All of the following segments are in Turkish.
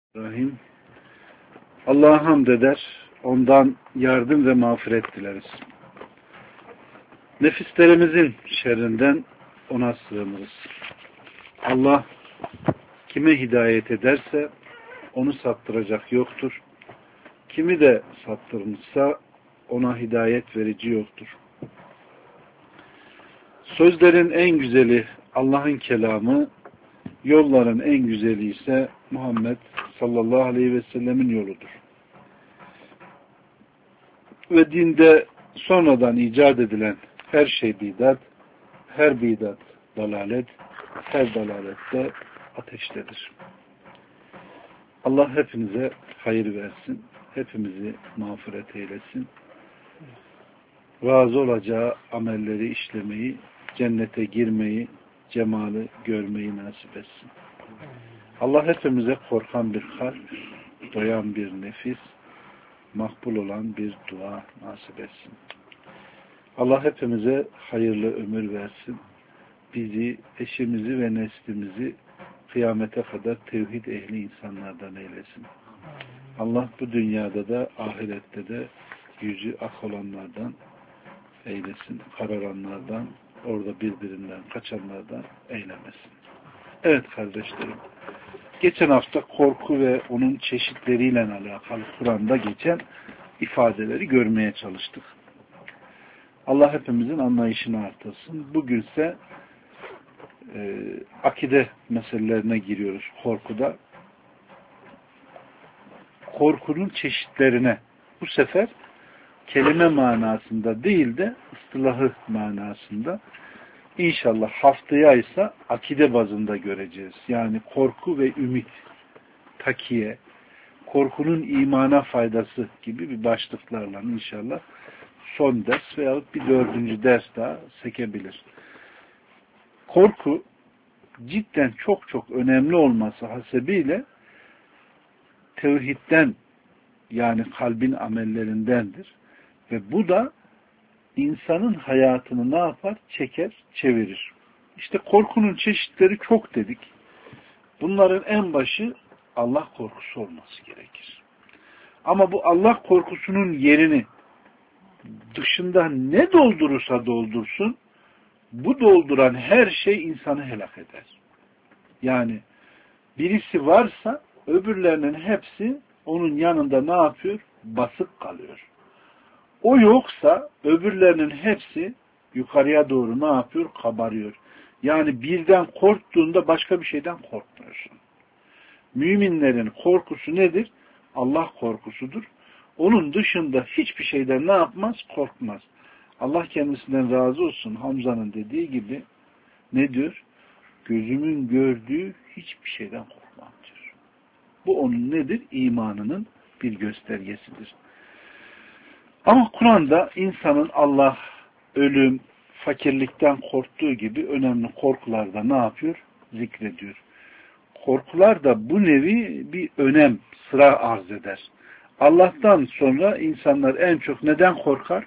Rahim. Allah'a hamd eder, ondan yardım ve mağfiret dileriz. Nefislerimizin şerrinden ona sığınırız. Allah kime hidayet ederse onu saptıracak yoktur. Kimi de saptırmışsa ona hidayet verici yoktur. Sözlerin en güzeli Allah'ın kelamı, yolların en güzeli ise Muhammed sallallahu aleyhi ve sellemin yoludur. Ve dinde sonradan icat edilen her şey bidat, her bidat dalalet, her dalalet de ateştedir. Allah hepinize hayır versin, hepimizi mağfiret eylesin. Razı olacağı amelleri işlemeyi, cennete girmeyi, cemali görmeyi nasip etsin. Allah hepimize korkan bir kalp, doyan bir nefis, makbul olan bir dua nasip etsin. Allah hepimize hayırlı ömür versin. Bizi, eşimizi ve neslimizi kıyamete kadar tevhid ehli insanlardan eylesin. Allah bu dünyada da ahirette de yüzü ak olanlardan eylesin. Kararanlardan, orada birbirinden kaçanlardan eylemesin. Evet kardeşlerim. Geçen hafta korku ve onun çeşitleriyle alakalı Kur'an'da geçen ifadeleri görmeye çalıştık. Allah hepimizin anlayışını artırsın. Bugünse akide meselelerine giriyoruz korkuda. Korkunun çeşitlerine bu sefer kelime manasında değil de ıstılahı manasında İnşallah haftaya ise akide bazında göreceğiz. Yani korku ve ümit, takiye, korkunun imana faydası gibi bir başlıklarla inşallah son ders veyahut bir 4. ders daha sekebilir. Korku cidden çok çok önemli olması hasebiyle tevhidden yani kalbin amellerindendir. Ve bu da insanın hayatını ne yapar? Çeker, çevirir. İşte korkunun çeşitleri çok dedik. Bunların en başı Allah korkusu olması gerekir. Ama bu Allah korkusunun yerini dışında ne doldurursa doldursun, bu dolduran her şey insanı helak eder. Yani birisi varsa öbürlerinin hepsi onun yanında ne yapıyor? Basık kalıyor. O yoksa öbürlerinin hepsi yukarıya doğru ne yapıyor? Kabarıyor. Yani birden korktuğunda başka bir şeyden korkmuyorsun. Müminlerin korkusu nedir? Allah korkusudur. Onun dışında hiçbir şeyden ne yapmaz? Korkmaz. Allah kendisinden razı olsun. Hamza'nın dediği gibi ne diyor? Gözümün gördüğü hiçbir şeyden korkmam diyor. Bu onun nedir? İmanının bir göstergesidir. Ama Kur'an'da insanın Allah, ölüm, fakirlikten korktuğu gibi önemli korkularda ne yapıyor? Zikrediyor. Korkular da bu nevi bir önem, sıra arz eder. Allah'tan sonra insanlar en çok neden korkar?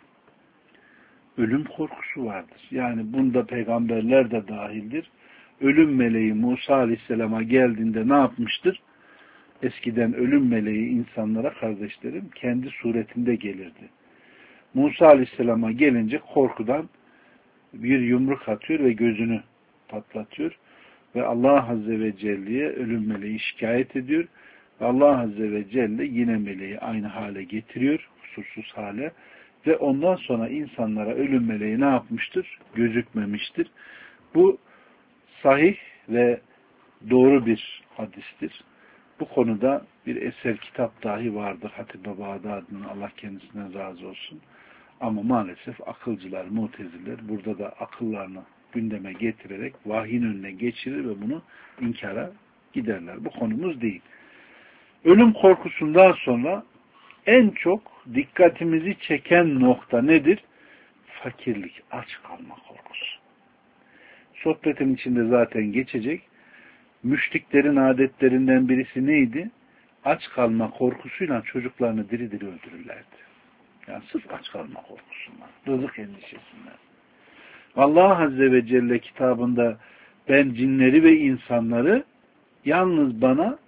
Ölüm korkusu vardır. Yani bunda peygamberler de dahildir. Ölüm meleği Musa Aleyhisselam'a geldiğinde ne yapmıştır? Eskiden ölüm meleği insanlara kardeşlerim kendi suretinde gelirdi. Musa Aleyhisselam'a gelince korkudan bir yumruk atıyor ve gözünü patlatıyor. Ve Allah Azze ve Celle'ye ölüm meleği şikayet ediyor. Ve Allah Azze ve Celle yine meleği aynı hale getiriyor. Kusursuz hale. Ve ondan sonra insanlara ölüm meleği ne yapmıştır? Gözükmemiştir. Bu sahih ve doğru bir hadistir. Bu konuda bir eser kitap dahi vardır. Hatib-i Bağdadi'nin Allah kendisinden razı olsun. Ama maalesef akılcılar, muteziler burada da akıllarını gündeme getirerek vahyin önüne geçirir ve bunu inkara giderler. Bu konumuz değil. Ölüm korkusundan sonra en çok dikkatimizi çeken nokta nedir? Fakirlik, aç kalma korkusu. Sohbetin içinde zaten geçecek. Müşriklerin adetlerinden birisi neydi? Aç kalma korkusuyla çocuklarını diri diri öldürürlerdi. Yani sırf aç kalma korkusundan, rızık endişesinden. Allah Azze ve Celle kitabında ben cinleri ve insanları yalnız bana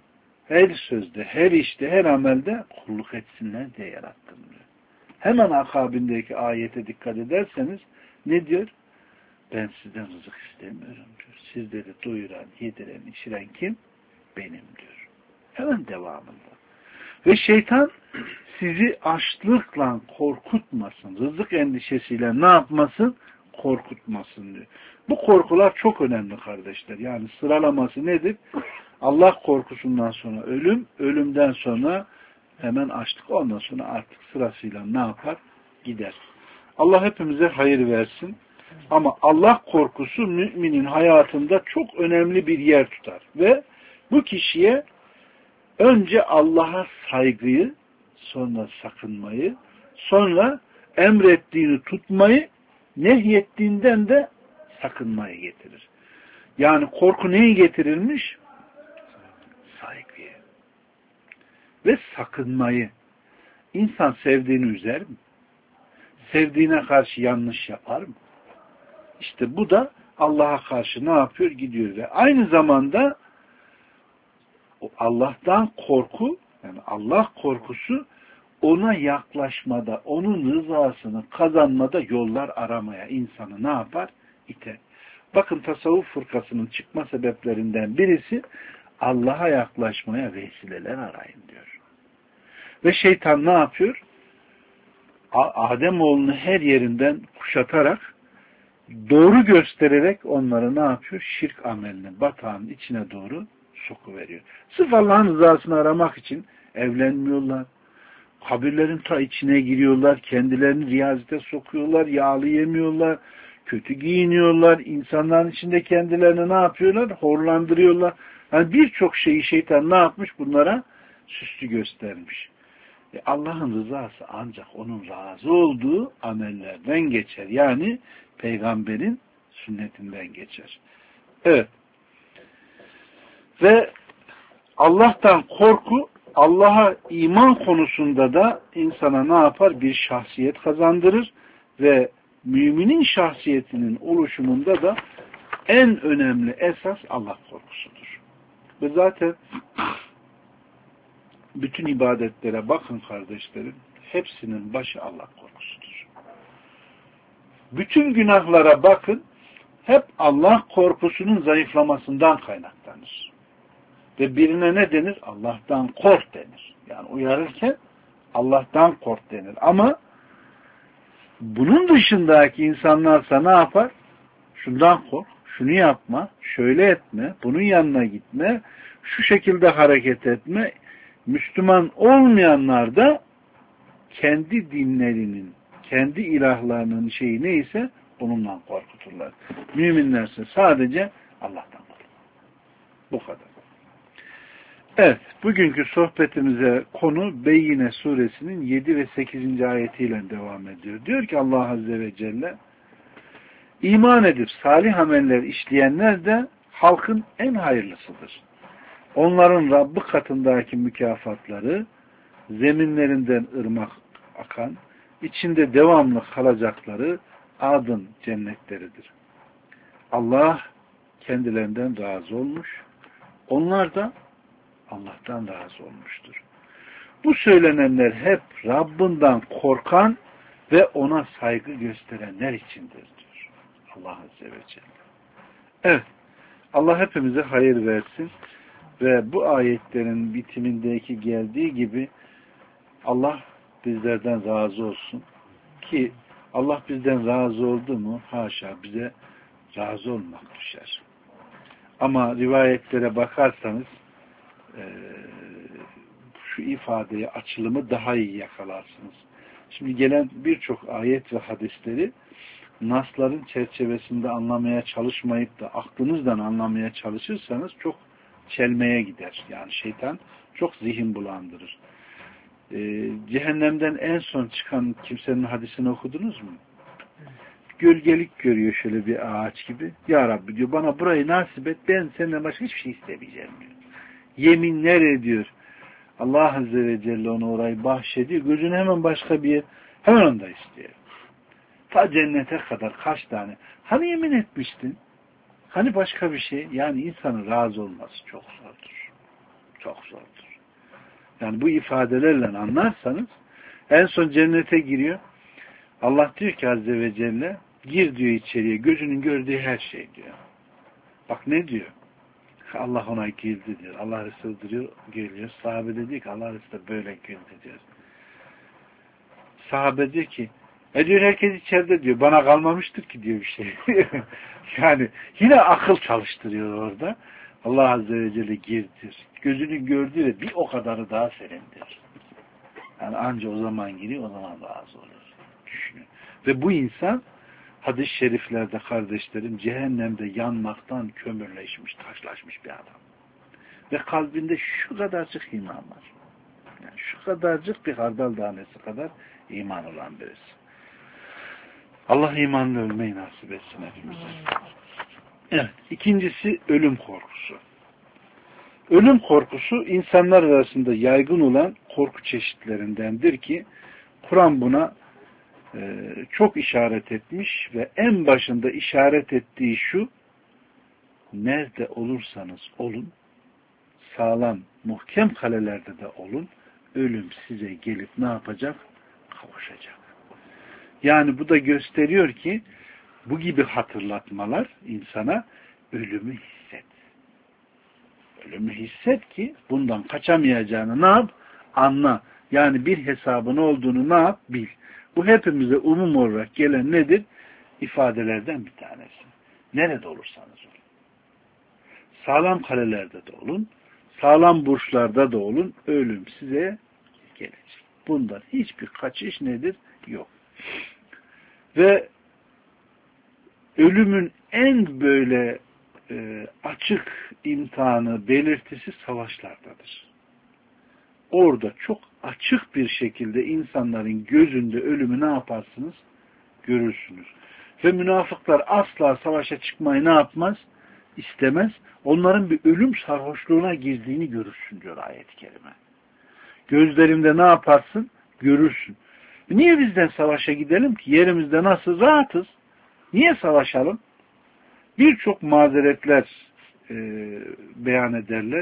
her sözde, her işte, her amelde kulluk etsinler diye yarattım diyor. Hemen akabindeki ayete dikkat ederseniz ne diyor? Ben sizden rızık istemiyorum diyor. Sizleri doyuran, yediren, içiren kim? Benim diyor. Hemen devamında. Ve şeytan sizi açlıkla korkutmasın. Rızık endişesiyle ne yapmasın? Korkutmasın diyor. Bu korkular çok önemli kardeşler. Yani sıralaması nedir? Allah korkusundan sonra ölüm, ölümden sonra hemen açlık, ondan sonra artık sırasıyla ne yapar? Gider. Allah hepimize hayır versin. Ama Allah korkusu müminin hayatında çok önemli bir yer tutar. Ve bu kişiye önce Allah'a saygıyı, sonra sakınmayı, sonra emrettiğini tutmayı, nehyettiğinden de sakınmayı getirir. Yani korku neyi getirilmiş? Saygıyı. Ve sakınmayı. İnsan sevdiğini üzer mi? Sevdiğine karşı yanlış yapar mı? İşte bu da Allah'a karşı ne yapıyor? Gidiyor ve aynı zamanda Allah'tan korku, yani Allah korkusu ona yaklaşmada, onun rızasını kazanmada yollar aramaya insanı ne yapar? İter. Bakın tasavvuf fırkasının çıkma sebeplerinden birisi Allah'a yaklaşmaya vesileler arayın diyor. Ve şeytan ne yapıyor? Ademoğlunu her yerinden kuşatarak, doğru göstererek onları ne yapıyor? Şirk amelinin batağının içine doğru sokuveriyor. Sırf Allah'ın rızasını aramak için evlenmiyorlar. Kabirlerin ta içine giriyorlar. Kendilerini riyazete sokuyorlar. Yağlı yemiyorlar. Kötü giyiniyorlar. İnsanların içinde kendilerini ne yapıyorlar? Horlandırıyorlar. Yani birçok şeyi şeytan ne yapmış? Bunlara süslü göstermiş. Allah'ın rızası ancak onun razı olduğu amellerden geçer. Yani peygamberin sünnetinden geçer. Evet. Ve Allah'tan korku, Allah'a iman konusunda da insana ne yapar? Bir şahsiyet kazandırır ve müminin şahsiyetinin oluşumunda da en önemli esas Allah korkusudur. Ve zaten bütün ibadetlere bakın kardeşlerim, hepsinin başı Allah korkusudur. Bütün günahlara bakın, hep Allah korkusunun zayıflamasından kaynaklanır. Ve birine ne denir? Allah'tan kork denir. Yani uyarırken Allah'tan kork denir. Ama bunun dışındaki insanlarsa ne yapar? Şundan kork, şunu yapma, şöyle etme, bunun yanına gitme, şu şekilde hareket etme. Müslüman olmayanlar da kendi dinlerinin, kendi ilahlarının şeyi neyse onunla korkuturlar. Müminlerse sadece Allah'tan korkar. Bu kadar. Evet, bugünkü sohbetimize konu Beyyine suresinin 7 ve 8. ayetiyle devam ediyor. Diyor ki Allah Azze ve Celle, İman edip salih ameller işleyenler de halkın en hayırlısıdır. Onların Rabbi katındaki mükafatları, zeminlerinden ırmak akan, içinde devamlı kalacakları adın cennetleridir. Allah kendilerinden razı olmuş, onlar da Allah'tan razı olmuştur. Bu söylenenler hep Rabbinden korkan ve ona saygı gösterenler içindir diyor Allah Azze ve Celle. Evet, Allah hepimize hayır versin ve bu ayetlerin bitimindeki geldiği gibi Allah bizlerden razı olsun ki Allah bizden razı oldu mu haşa bize razı olmak düşer. Ama rivayetlere bakarsanız şu ifadeyi, açılımı daha iyi yakalarsınız. Şimdi gelen birçok ayet ve hadisleri nasların çerçevesinde anlamaya çalışmayıp da aklınızdan anlamaya çalışırsanız çok çelmeye gider. Yani şeytan çok zihin bulandırır. Cehennemden en son çıkan kimsenin hadisini okudunuz mu? Gölgelik görüyor şöyle bir ağaç gibi. Ya Rabbi diyor bana burayı nasip et, ben senden başka hiçbir şey istemeyeceğim diyor. Yeminler ediyor. Allah Azze ve Celle ona orayı bahşediyor. Gözüne hemen başka bir yer, hemen onu da istiyor. Ta cennete kadar kaç tane. Hani yemin etmiştin? Hani başka bir şey? Yani insanın razı olması çok zordur. Çok zordur. Yani bu ifadelerle anlarsanız en son cennete giriyor. Allah diyor ki Azze ve Celle gir diyor içeriye. Gözünün gördüğü her şey diyor. Bak ne diyor? Allah ona güldü diyor. Allah Resulü diyor, geliyor. Sahabe de diyor ki Allah Resulü de böyle güldü diyor. Sahabe diyor ki diyor herkes içeride diyor. Bana kalmamıştır ki diyor bir şey. Yani yine akıl çalıştırıyor orada. Allah Azze ve Celle girdir. Gözünün gördüğü de bir o kadarı daha serindir. Yani anca o zaman giriyor, o zaman razı olur. Düşünün. Ve bu insan hadis-i şeriflerde kardeşlerim cehennemde yanmaktan kömürleşmiş, taşlaşmış bir adam. Ve kalbinde şu kadarcık iman var. Yani şu kadarcık bir hardal tanesi kadar iman olan birisi. Allah imanla ölmeyi nasip etsin hepimize. Evet. İkincisi ölüm korkusu. Ölüm korkusu insanlar arasında yaygın olan korku çeşitlerindendir ki Kur'an buna çok işaret etmiş ve en başında işaret ettiği şu: nerede olursanız olun, sağlam, muhkem kalelerde de olun, ölüm size gelip ne yapacak? Kavuşacak. Yani bu da gösteriyor ki bu gibi hatırlatmalar insana ölümü hisset. Ölümü hisset ki bundan kaçamayacağını ne yap? Anla. Yani bir hesabın olduğunu ne yap? Bil. Bu hepimize umum olarak gelen nedir? İfadelerden bir tanesi. Nerede olursanız olun. Sağlam kalelerde de olun. Sağlam burçlarda da olun. Ölüm size gelecek. Bundan hiçbir kaçış nedir? Yok. Ve ölümün en böyle açık imtihanı, belirtisi savaşlardadır. Orada çok açık bir şekilde insanların gözünde ölümü ne yaparsınız? Görürsünüz. Ve münafıklar asla savaşa çıkmayı ne yapmaz? İstemez. Onların bir ölüm sarhoşluğuna girdiğini görürsün diyor ayet-i kerime. Gözlerinde ne yaparsın? Görürsün. Niye bizden savaşa gidelim ki? Yerimizde nasıl rahatız? Niye savaşalım? Birçok mazeretler beyan ederler.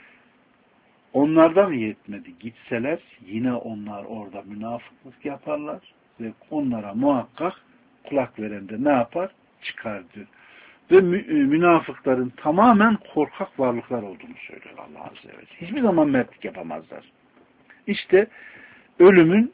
Onlardan yetmedi. Gitseler yine onlar orada münafıklık yaparlar ve onlara muhakkak kulak veren de ne yapar? Çıkar diyor. Ve münafıkların tamamen korkak varlıklar olduğunu söylüyor Allah Azze ve Celle. Hiçbir zaman mertlik yapamazlar. İşte ölümün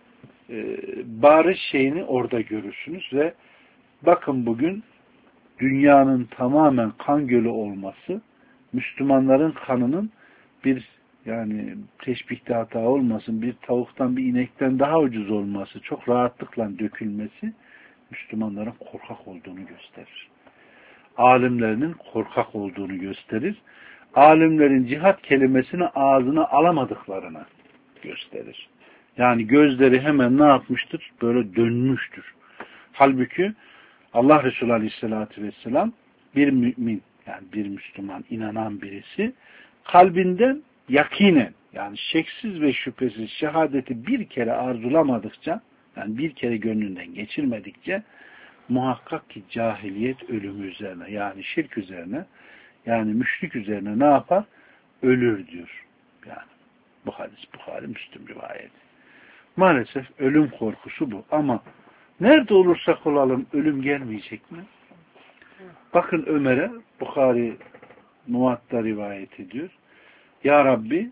bariz şeyini orada görürsünüz ve bakın bugün dünyanın tamamen kan gölü olması, Müslümanların kanının bir yani teşbihte hata olmasın, bir tavuktan bir inekten daha ucuz olması, çok rahatlıkla dökülmesi Müslümanların korkak olduğunu gösterir. Alimlerinin korkak olduğunu gösterir. Alimlerin cihat kelimesini ağzına alamadıklarını gösterir. Yani gözleri hemen ne yapmıştır? Böyle dönmüştür. Halbuki Allah Resulü Aleyhisselatü Vesselam bir mümin, yani bir Müslüman, inanan birisi kalbinden yakinen, yani şeksiz ve şüphesiz şehadeti bir kere arzulamadıkça, yani bir kere gönlünden geçirmedikçe muhakkak ki cahiliyet ölümü üzerine, yani şirk üzerine, yani müşrik üzerine ne yapar? Ölür diyor. Yani bu hadis Buhari Müslüm rivayeti. Maalesef ölüm korkusu bu. Ama nerede olursak olalım ölüm gelmeyecek mi? Bakın Ömer'e Buhari Muvatta rivayet ediyor. Ya Rabbi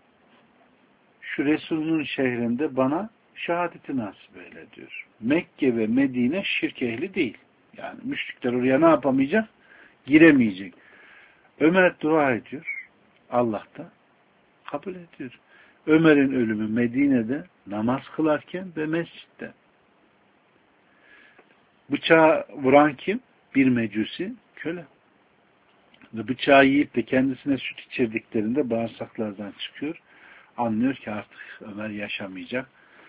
şu Resulünün şehrinde bana şehadeti nasip eyle diyor. Mekke ve Medine şirk ehli değil. Yani müşrikler oraya ne yapamayacak? Giremeyecek. Ömer dua ediyor. Allah da kabul ediyor. Ömer'in ölümü Medine'de namaz kılarken ve mescitte. Bıçağı vuran kim? Bir mecusi köle. Ve bıçağı yiyip de kendisine süt içirdiklerinde bağırsaklardan çıkıyor. Anlıyor ki artık Ömer yaşamayacak.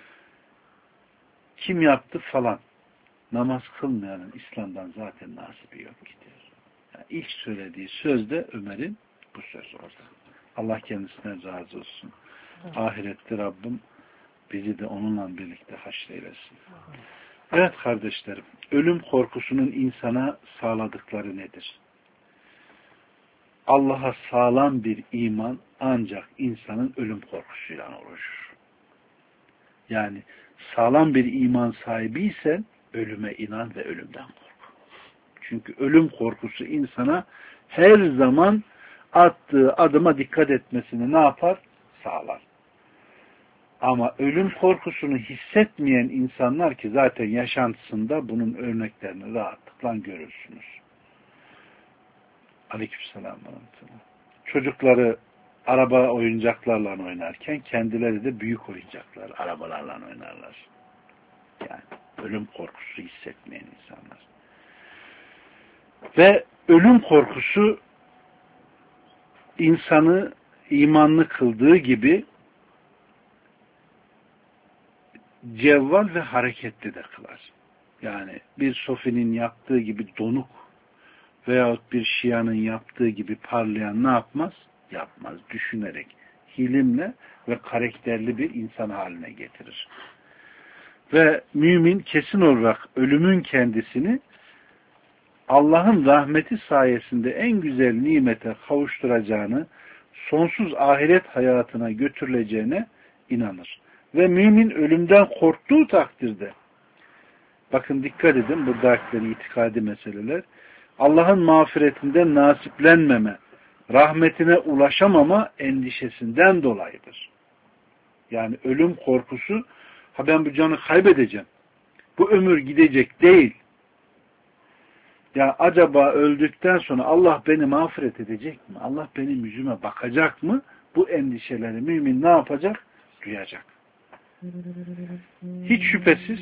Kim yaptı falan. Namaz kılmayanın İslam'dan zaten nasibi yok gidiyor. Yani ilk söylediği söz de Ömer'in bu söz orada. Allah kendisinden razı olsun. Ahirette Rabbim bizi de onunla birlikte haşreylesin. Evet kardeşlerim, ölüm korkusunun insana sağladıkları nedir? Allah'a sağlam bir iman ancak insanın ölüm korkusuyla oluşur. Yani sağlam bir iman sahibiysen ölüme inan ve ölümden kork. Çünkü ölüm korkusu insana her zaman attığı adıma dikkat etmesini ne yapar? Sağlar. Ama ölüm korkusunu hissetmeyen insanlar ki zaten yaşantısında bunun örneklerini rahatlıkla görürsünüz. Aleykümselam. Çocukları araba oyuncaklarla oynarken kendileri de büyük oyuncaklar, arabalarla oynarlar. Yani ölüm korkusu hissetmeyen insanlar. Ve ölüm korkusu insanı imanlı kıldığı gibi cevval ve hareketli de kılar. Yani bir sofinin yaptığı gibi donuk veyahut bir şianın yaptığı gibi parlayan ne yapmaz? Yapmaz. Düşünerek, hilimle ve karakterli bir insan haline getirir. Ve mümin kesin olarak ölümün kendisini Allah'ın rahmeti sayesinde en güzel nimete kavuşturacağını, sonsuz ahiret hayatına götürüleceğine inanır. Ve mümin ölümden korktuğu takdirde, bakın dikkat edin buradakileri itikadi meseleler, Allah'ın mağfiretinden nasiplenmeme, rahmetine ulaşamama endişesinden dolayıdır. Yani ölüm korkusu, ha ben bu canı kaybedeceğim, bu ömür gidecek değil. Ya acaba öldükten sonra Allah beni mağfiret edecek mi? Allah benim yüzüme bakacak mı? Bu endişeleri mümin ne yapacak? Duyacak. Hiç şüphesiz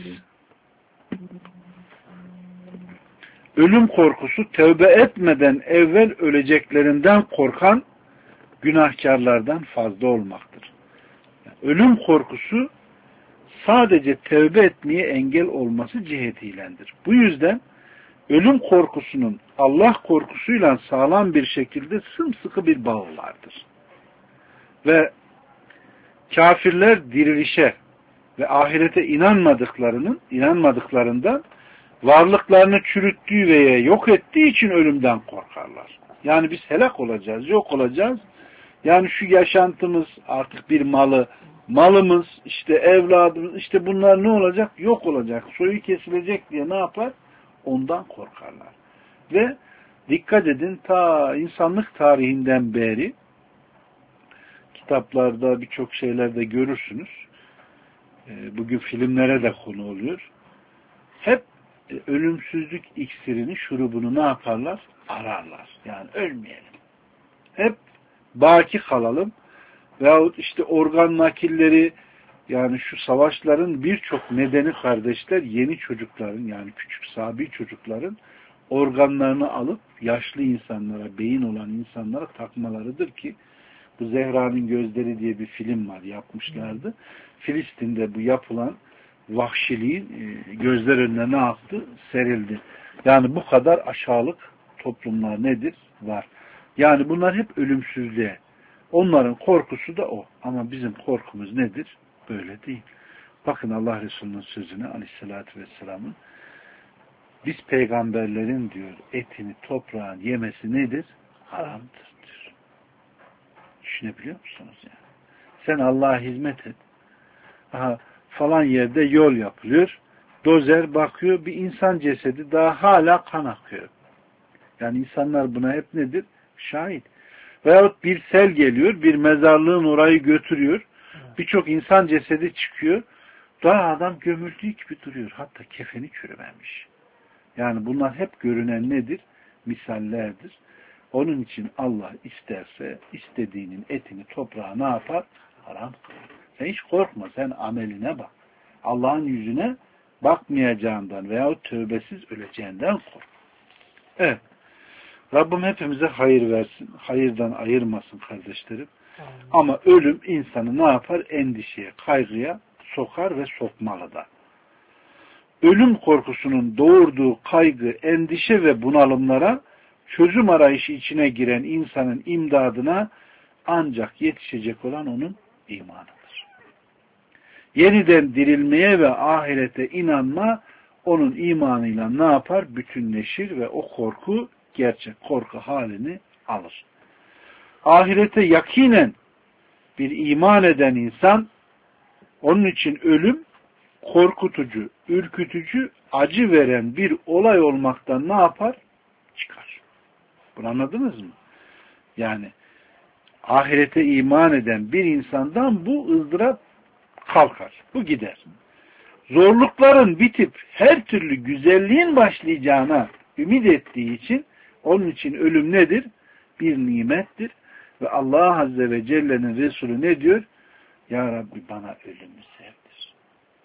ölüm korkusu tövbe etmeden evvel öleceklerinden korkan günahkarlardan fazla olmaktır. Yani ölüm korkusu sadece tövbe etmeye engel olması cihetiylendir. Bu yüzden ölüm korkusunun Allah korkusuyla sağlam bir şekilde sımsıkı bir bağı vardır. Ve kafirler dirilişe ve ahirete inanmadıklarından varlıklarını çürüttüğü veya yok ettiği için ölümden korkarlar. Yani biz helak olacağız, yok olacağız. Yani şu yaşantımız artık bir malımız, işte evladımız, işte bunlar ne olacak? Yok olacak, soyu kesilecek diye ne yapar? Ondan korkarlar. Ve dikkat edin ta insanlık tarihinden beri kitaplarda birçok şeylerde görürsünüz. Bugün filmlere de konu oluyor. Hep ölümsüzlük iksirini, şurubunu ne yaparlar? Ararlar. Yani ölmeyelim. Hep baki kalalım. Veyahut işte organ nakilleri, yani şu savaşların birçok nedeni kardeşler yeni çocukların, yani küçük sabi çocukların organlarını alıp yaşlı insanlara, beyin olan insanlara takmalarıdır ki bu Zehra'nın Gözleri diye bir film var, yapmışlardı. Filistin'de bu yapılan vahşiliğin gözler önüne ne yaptı? Serildi. Yani bu kadar aşağılık toplumlar nedir? Var. Yani bunlar hep ölümsüzlüğe. Onların korkusu da o. Ama bizim korkumuz nedir? Böyle değil. Bakın Allah Resulü'nün sözüne aleyhissalatü vesselamın, biz peygamberlerin diyor etini toprağın yemesi nedir? Haramdır diyor. Düşünebiliyor musunuz yani? Sen Allah'a hizmet et. Aha, falan yerde yol yapılıyor. Dozer bakıyor bir insan cesedi daha hala kan akıyor. Yani insanlar buna hep nedir? Şahit. Veyahut bir sel geliyor, bir mezarlığın orayı götürüyor. Birçok insan cesedi çıkıyor. Daha adam gömüldüğü gibi duruyor. Hatta kefeni çürümemiş. Yani bunlar hep görünen nedir? Misallerdir. Onun için Allah isterse istediğinin etini toprağa ne yapar? Haram kılar. Sen hiç korkma. Sen ameline bak. Allah'ın yüzüne bakmayacağından veyahut tövbesiz öleceğinden kork. Evet. Rabbim hepimize hayır versin. Hayırdan ayırmasın kardeşlerim. Ama ölüm insanı ne yapar? Endişeye, kaygıya sokar ve sokmalı da. Ölüm korkusunun doğurduğu kaygı, endişe ve bunalımlara çözüm arayışı içine giren insanın imdadına ancak yetişecek olan onun imanıdır. Yeniden dirilmeye ve ahirete inanma onun imanıyla ne yapar? Bütünleşir ve o korku gerçek korku halini alır. ahirete yakinen bir iman eden insan, onun için ölüm korkutucu, ürkütücü, acı veren bir olay olmaktan ne yapar? Çıkar. Bunu anladınız mı? Yani ahirete iman eden bir insandan bu ızdırap kalkar. Bu gider. Zorlukların bitip her türlü güzelliğin başlayacağına ümit ettiği için onun için ölüm nedir? Bir nimettir. Ve Allah Azze ve Celle'nin Resulü ne diyor? Ya Rabbi bana ölümü sevdir.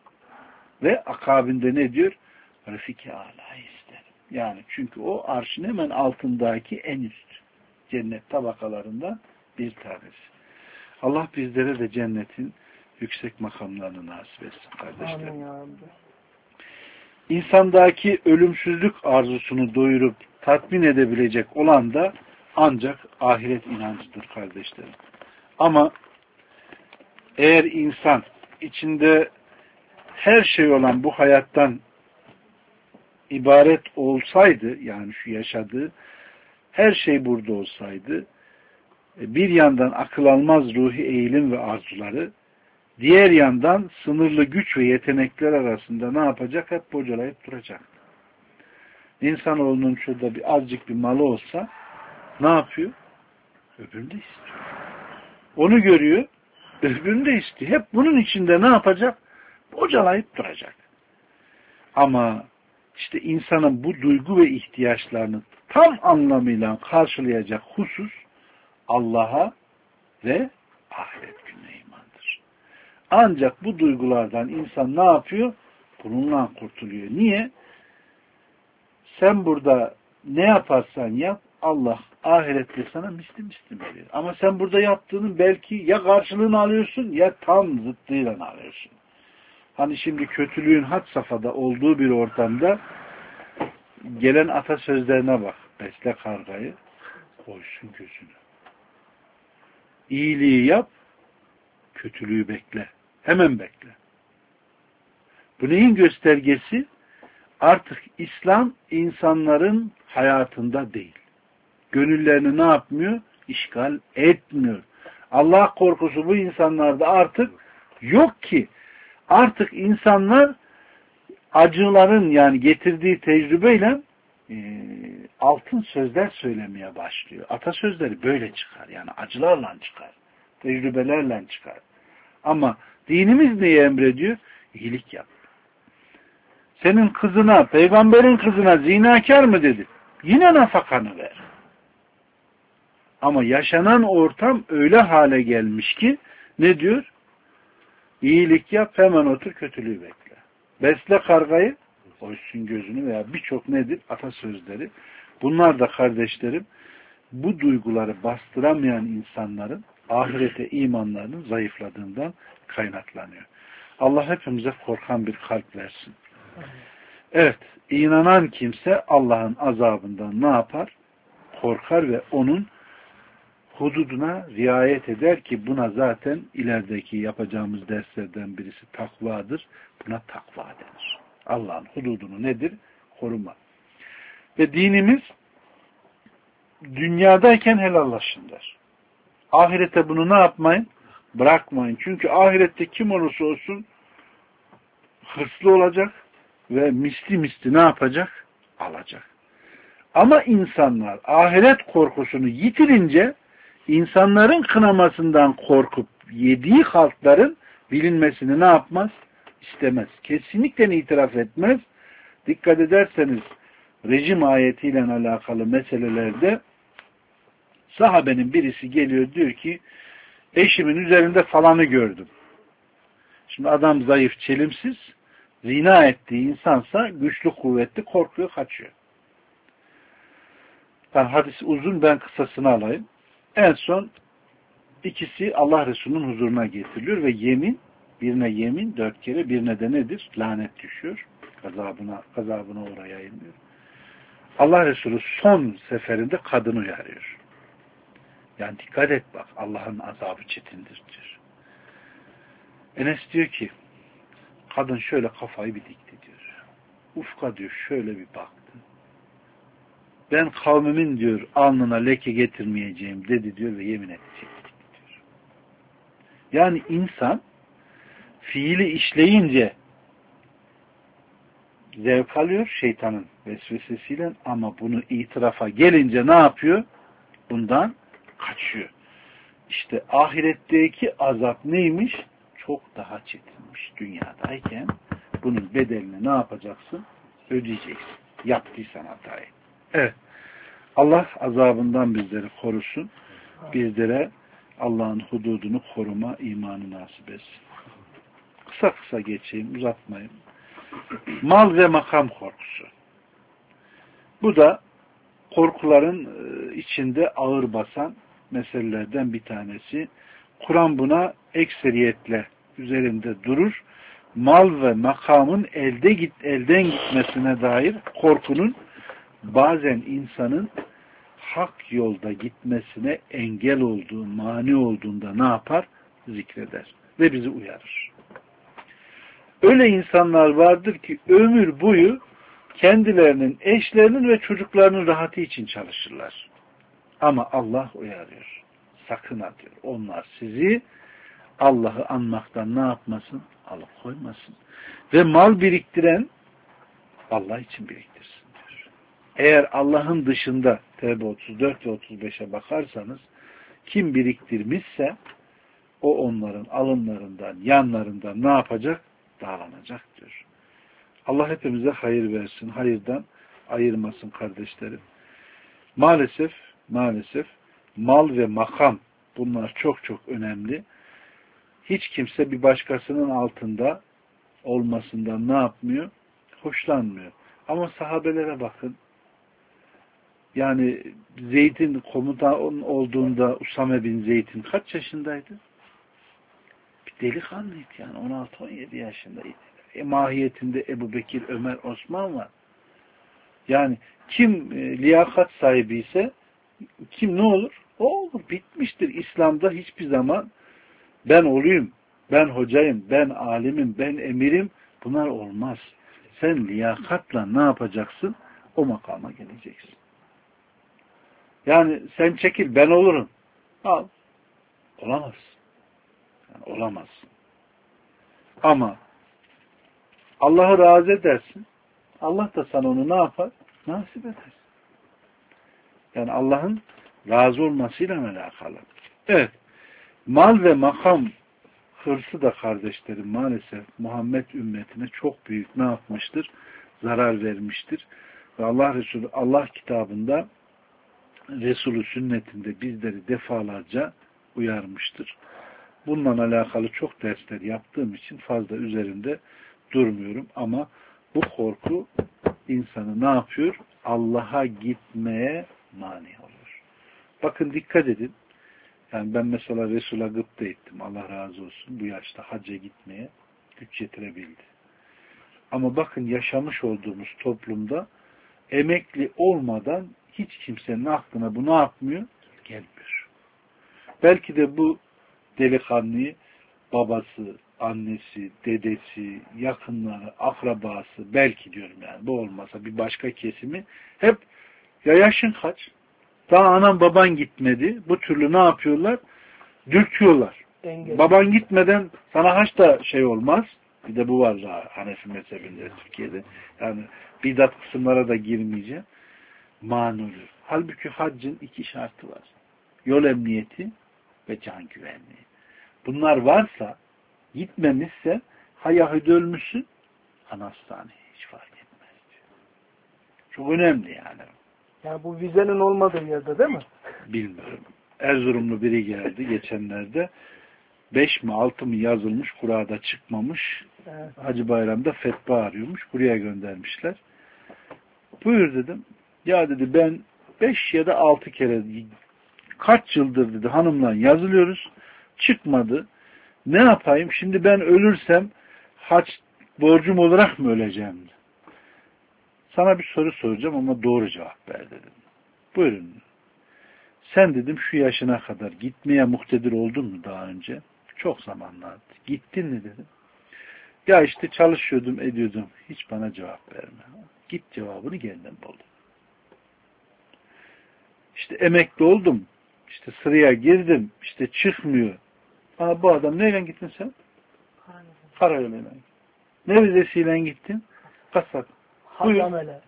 Ve akabinde ne diyor? Refik-i Ala'yı isterim. Yani çünkü o arşın hemen altındaki en üst cennet tabakalarından bir tanesi. Allah bizlere de cennetin yüksek makamlarını nasip etsin kardeşlerim. İnsandaki ölümsüzlük arzusunu doyurup tatmin edebilecek olan da ancak ahiret inancıdır kardeşlerim. Ama eğer insan içinde her şey olan bu hayattan ibaret olsaydı, yani şu yaşadığı her şey burada olsaydı, bir yandan akıl almaz ruhi eğilim ve arzuları, diğer yandan sınırlı güç ve yetenekler arasında ne yapacak? Hep bocalayıp duracak. İnsanoğlunun şurada azıcık bir malı olsa ne yapıyor? Öbürünü de istiyor. Onu görüyor, öbürünü de istiyor. Hep bunun içinde ne yapacak? Bocalayıp duracak. Ama işte insanın bu duygu ve ihtiyaçlarını tam anlamıyla karşılayacak husus Allah'a ve ahiret gününe imandır. Ancak bu duygulardan insan ne yapıyor? Bununla kurtuluyor. Niye? Sen burada ne yaparsan yap, Allah ahirette sana misli verir. Ama sen burada yaptığının belki ya karşılığını alıyorsun ya tam zıttıyla alıyorsun. Hani şimdi kötülüğün had safhada olduğu bir ortamda gelen atasözlerine bak. Besle kargayı, koysun gözünü. İyiliği yap, kötülüğü bekle. Hemen bekle. Bu neyin göstergesi? Artık İslam insanların hayatında değil. Gönüllerini ne yapmıyor? İşgal etmiyor. Allah korkusu bu insanlarda artık yok ki. Artık insanlar acıların yani getirdiği tecrübeyle altın sözler söylemeye başlıyor. Atasözleri böyle çıkar. Yani acılarla çıkar. Tecrübelerle çıkar. Ama dinimiz neyi emrediyor? İyilik yap. Senin kızına, peygamberin kızına zinakar mı dedi? Yine nafakanı ver. Ama yaşanan ortam öyle hale gelmiş ki ne diyor? İyilik yap, hemen otur, kötülüğü bekle. Besle kargayı, oysun gözünü veya birçok nedir? Atasözleri. Bunlar da kardeşlerim bu duyguları bastıramayan insanların ahirete imanlarının zayıfladığından kaynaklanıyor. Allah hepimize korkan bir kalp versin. Evet, inanan kimse Allah'ın azabından ne yapar? Korkar ve onun hududuna riayet eder ki buna zaten ilerideki yapacağımız derslerden birisi takvadır. Buna takva denir. Allah'ın hududunu nedir? Koruma. Ve dinimiz dünyadayken helallaşın der. Ahirete bunu ne yapmayın? Bırakmayın. Çünkü ahirette kim olursa olsun hırslı olacak ve misli ne yapacak? Alacak. Ama insanlar ahiret korkusunu yitirince insanların kınamasından korkup yediği halkların bilinmesini ne yapmaz? İstemez. Kesinlikle itiraf etmez. Dikkat ederseniz rejim ayetiyle alakalı meselelerde sahabenin birisi geliyor diyor ki eşimin üzerinde falanı gördüm. Şimdi adam zayıf, çelimsiz, zina ettiği insansa güçlü, kuvvetli, korkuyor, kaçıyor. Hadis uzun, ben kısasını alayım. En son ikisi Allah Resulü'nün huzuruna getiriliyor ve birine yemin 4 kere, birine de nedir? Lanet düşüyor. Gazabına uğrayayım diyor. Allah Resulü son seferinde kadını uyarıyor. Yani dikkat et bak, Allah'ın azabı çetindir diyor. Enes diyor ki kadın şöyle kafayı bir dikti diyor. Ufka diyor şöyle bir baktı. ben kavmimin diyor alnına leke getirmeyeceğim dedi diyor ve yemin edecek diyor. Yani insan fiili işleyince zevk alıyor şeytanın vesvesesiyle ama bunu itirafa gelince ne yapıyor? Bundan kaçıyor. İşte ahiretteki azap neymiş? Çok daha çetinmiş. Dünyadayken bunun bedelini ne yapacaksın? Ödeyeceksin. Yaptıysan hatayı. Evet. Allah azabından bizleri korusun. Bizlere Allah'ın hududunu koruma imanı nasip etsin. Kısa kısa geçeyim, uzatmayayım. Mal ve makam korkusu. Bu da korkuların içinde ağır basan meselelerden bir tanesi. Kur'an buna ekseriyetle üzerinde durur. Mal ve makamın elden gitmesine dair korkunun bazen insanın hak yolda gitmesine engel olduğu, mani olduğunda ne yapar? Zikreder ve bizi uyarır. Öyle insanlar vardır ki ömür boyu kendilerinin, eşlerinin ve çocuklarının rahatı için çalışırlar. Ama Allah uyarıyor. Sakın ha diyor. Onlar sizi Allah'ı anmaktan ne yapmasın? Alıkoymasın. Ve mal biriktiren Allah için biriktirsin diyor. Eğer Allah'ın dışında Tevbe 34 ve 35'e bakarsanız kim biriktirmişse o onların alınlarından, yanlarından ne yapacak? Dağlanacak diyor. Allah hepimize hayır versin. Hayırdan ayırmasın kardeşlerim. Maalesef mal ve makam bunlar çok çok önemli. Hiç kimse bir başkasının altında olmasından ne yapmıyor? Hoşlanmıyor. Ama sahabelere bakın. Yani Zeyd'in komutan olduğunda Usame bin Zeyd'in kaç yaşındaydı? Bir delikanlıydı yani. 16-17 yaşındaydı. Mahiyetinde Ebu Bekir, Ömer, Osman var. Yani kim liyakat sahibi ise kim ne olur? O olur. Bitmiştir. İslam'da hiçbir zaman ben olayım, ben hocayım, ben alimim, ben emirim. Bunlar olmaz. Sen liyakatla ne yapacaksın? O makama geleceksin. Yani sen çekil, ben olurum. Al. Olamazsın. Yani olamazsın. Ama Allah'ı razı edersin. Allah da sana onu ne yapar? Nasip eder. Yani Allah'ın razı olmasıyla alakalı. Evet. Mal ve makam hırsı da kardeşlerim maalesef Muhammed ümmetine çok büyük ne yapmıştır? Zarar vermiştir. Ve Allah Resulü Allah kitabında Resulü sünnetinde bizleri defalarca uyarmıştır. Bununla alakalı çok dersler yaptığım için fazla üzerinde durmuyorum ama bu korku insanı ne yapıyor? Allah'a gitmeye mani oluyor. Bakın dikkat edin. Yani ben mesela Resul'a gıpta ettim. Allah razı olsun. Bu yaşta hacca gitmeye güç yetirebildi. Ama bakın yaşamış olduğumuz toplumda emekli olmadan hiç kimsenin aklına bu ne yapmıyor? Gelmiyor. Belki de bu delikanlıyı babası, annesi, dedesi, yakınları, akrabası belki diyorum yani bu olmasa bir başka kesimi hep ya yaşın kaç? Daha anan baban gitmedi. Bu türlü ne yapıyorlar? Dürtüyorlar. Baban gitmeden sana haç da şey olmaz. Bir de bu var daha Hanefi mezhebinde Türkiye'de. Yani bidat kısımlara da girmeyeceğim. Mani oluyor. Halbuki haccın iki şartı var. Yol emniyeti ve can güvenliği. Bunlar varsa gitmemişse ha Yahudi ölmüşsün ha Nasrani hiç fark etmez diyor. Çok önemli yani. Yani bu vizenin olmadığı yerde değil mi? Bilmiyorum. Erzurumlu biri geldi geçenlerde. 5 mi 6 mı yazılmış Kur'a'da çıkmamış. Evet. Hacı Bayram'da fetva arıyormuş. Buraya göndermişler. Buyur dedim. Ya dedi ben 5 ya da 6 kere kaç yıldır dedi hanımla yazılıyoruz. Çıkmadı. Ne yapayım? Şimdi ben ölürsem hac borcum olarak mı öleceğim? Sana bir soru soracağım ama doğru cevap ver dedim. Buyurun. Sen dedim şu yaşına kadar gitmeye muktedir oldun mu daha önce? Çok zamanlardı. Gittin mi dedim. Ya işte çalışıyordum, ediyordum. Hiç bana cevap verme. Git cevabını kendim buldum. İşte emekli oldum. İşte sıraya girdim. İşte çıkmıyor. Aa, bu adam neyle gittin sen? Karayoluyla. Ne vizesiyle gittin? Kasap. Hadamele.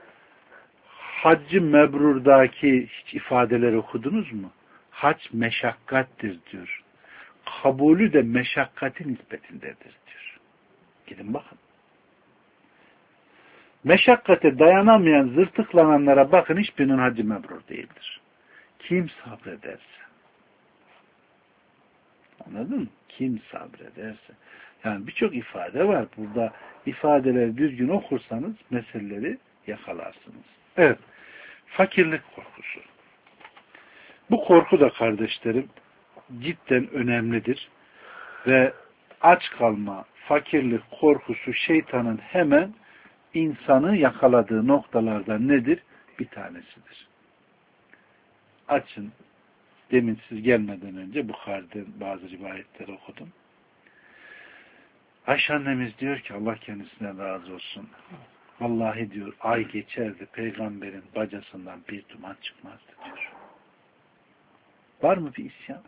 Haccı mebrurdaki hiç ifadeleri okudunuz mu? Hac meşakkattir diyor. Kabulü de meşakkatin nispetindedir diyor. Gidin bakın. Meşakkate dayanamayan zırtıklananlara bakın, hiçbirinin hacı mebrur değildir. Kim sabrederse. Anladın mı? Kim sabrederse. Yani birçok ifade var. Burada ifadeleri düzgün okursanız meseleleri yakalarsınız. Evet. Fakirlik korkusu. Bu korku da kardeşlerim cidden önemlidir. Ve aç kalma, fakirlik korkusu şeytanın hemen insanı yakaladığı noktalardan nedir? Bir tanesidir. Açın. Demin siz gelmeden önce Bukhari'den bazı rivayetleri okudum. Ayşe annemiz diyor ki Allah kendisine razı olsun. Vallahi diyor ay geçerdi peygamberin bacasından bir duman çıkmazdı diyor. Var mı bir isyan?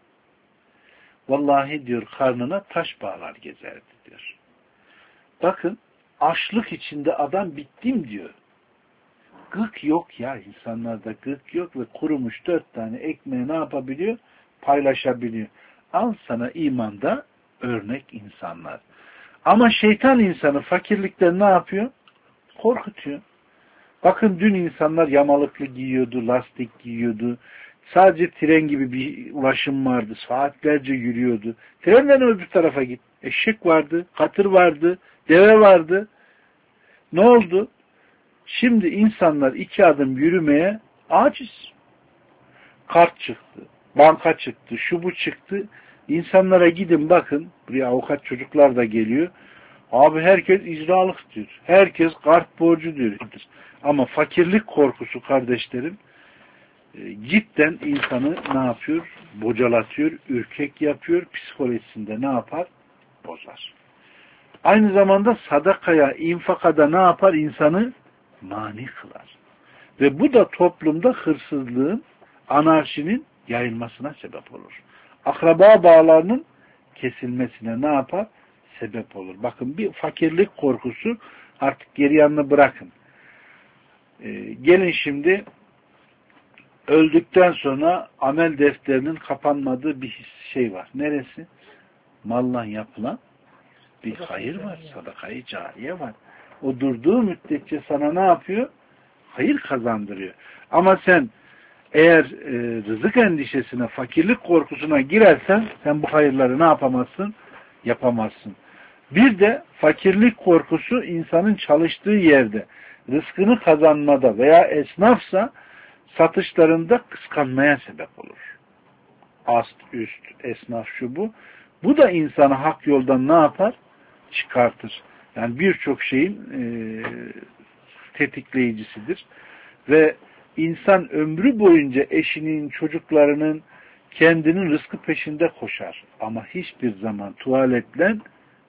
Vallahi diyor karnına taş bağlar gezerdi diyor. Bakın açlık içinde adam bittim diyor. Gık yok ya, insanlarda gık yok ve kurumuş 4 tane ekmeği ne yapabiliyor? Paylaşabiliyor. Al sana imanda örnek insanlar. Ama şeytan insanı fakirlikten ne yapıyor? Korkutuyor. Bakın dün insanlar yamalıklı giyiyordu, lastik giyiyordu. Sadece tren gibi bir ulaşım vardı. Saatlerce yürüyordu. Trenden öbür tarafa git. Eşek vardı, katır vardı, deve vardı. Ne oldu? Şimdi insanlar 2 adım yürümeye aciz. Kart çıktı, banka çıktı, şu bu çıktı. İnsanlara gidin bakın, buraya avukat çocuklar da geliyor. Abi herkes icralık diyor. Herkes kart borcu diyor. Ama fakirlik korkusu kardeşlerim cidden insanı ne yapıyor? Bocalatıyor, ürkek yapıyor, psikolojisinde ne yapar? Bozar. Aynı zamanda sadakaya, infakada ne yapar? İnsanı mani kılar. Ve bu da toplumda hırsızlığın, anarşinin yayılmasına sebep olur. Akraba bağlarının kesilmesine ne yapar? Sebep olur. Bakın bir fakirlik korkusu artık geri yanına bırakın. Gelin şimdi öldükten sonra amel defterinin kapanmadığı bir şey var. Neresi? Malla yapılan bir hayır var. Sadakayı cariye var. O durduğu müddetçe sana ne yapıyor? Hayır kazandırıyor. Ama sen eğer rızık endişesine, fakirlik korkusuna girersen sen bu hayırları ne yapamazsın? Yapamazsın. Bir de fakirlik korkusu insanın çalıştığı yerde rızkını kazanmada veya esnafsa satışlarında kıskanmaya sebep olur. Ast, üst, esnaf şu bu. Bu da insanı hak yoldan ne yapar? Çıkartır. Yani birçok şeyin tetikleyicisidir. Ve insan ömrü boyunca eşinin, çocuklarının, kendinin rızkı peşinde koşar. Ama hiçbir zaman tuvaletle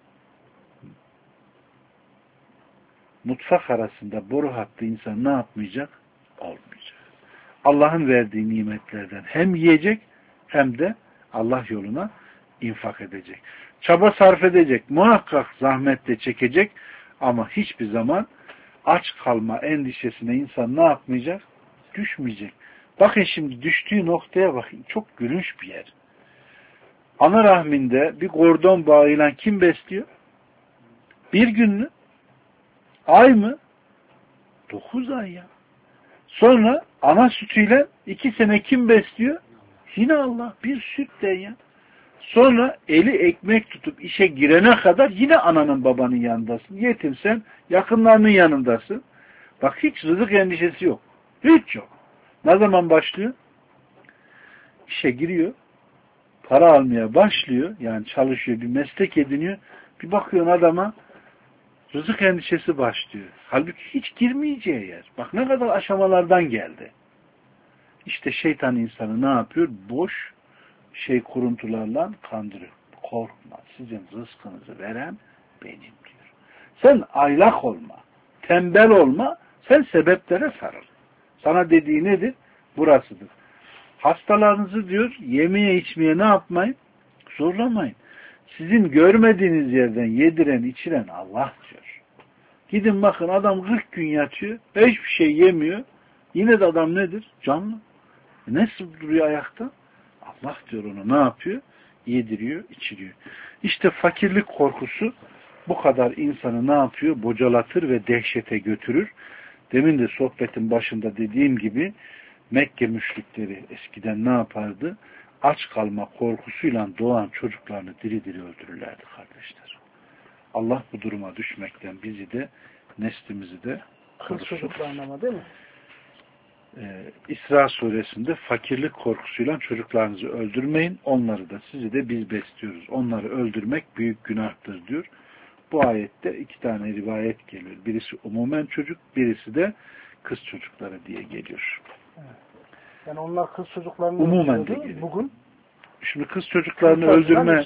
mutfak arasında boru hattı insan ne yapmayacak? Olmayacak. Allah'ın verdiği nimetlerden hem yiyecek hem de Allah yoluna infak edecek. Çaba sarf edecek. Muhakkak zahmetle çekecek ama hiçbir zaman aç kalma endişesine insan ne yapmayacak? Düşmeyecek. Bakın şimdi düştüğü noktaya bakın. Çok gülünç bir yer. Ana rahminde bir kordon bağıyla kim besliyor? Bir gün mü? Ay mı? 9 ay ya. Sonra ana sütüyle 2 sene kim besliyor? Yine Allah. Bir sütten ya. Sonra eli ekmek tutup işe girene kadar yine ananın babanın yanındasın. Yetimsen yakınlarının yanındasın. Bak hiç rızık endişesi yok. Hiç yok. Ne zaman başlıyor? İşe giriyor. Para almaya başlıyor. Yani çalışıyor. Bir meslek ediniyor. Bir bakıyorsun adama rızık endişesi başlıyor. Halbuki hiç girmeyeceği yer. Bak ne kadar aşamalardan geldi. İşte şeytan insanı ne yapıyor? Boş kuruntularla kandırıyor. Korkma. Sizin rızkınızı veren benim diyor. Sen aylak olma. Tembel olma. Sen sebeplere sarıl. Sana dediği nedir? burasıdır. Hastalarınızı diyor yemeye içmeye ne yapmayın? Zorlamayın. Sizin görmediğiniz yerden yediren içiren Allah diyor. Gidin bakın adam 40 gün yatıyor. Hiçbir şey yemiyor. Yine de adam nedir? Canlı. Nasıl duruyor ayakta? Allah diyor onu ne yapıyor? Yediriyor, içiriyor. İşte fakirlik korkusu bu kadar insanı ne yapıyor? Bocalatır ve dehşete götürür. Demin de sohbetin başında dediğim gibi Mekke müşrikleri eskiden ne yapardı? Aç kalma korkusuyla doğan çocuklarını diri diri öldürürlerdi kardeşler. Allah bu duruma düşmekten bizi de neslimizi de Kız çocuklarına ama değil mi? İsra suresinde fakirlik korkusuyla çocuklarınızı öldürmeyin. Onları da sizi de biz besliyoruz. Onları öldürmek büyük günahtır diyor. Bu ayette 2 tane rivayet geliyor. Birisi umumen çocuk, birisi de kız çocukları diye geliyor. Evet. Yani onlar kız çocuklarını umumen de geliyor. Bugün şimdi kız çocuklarını öldürme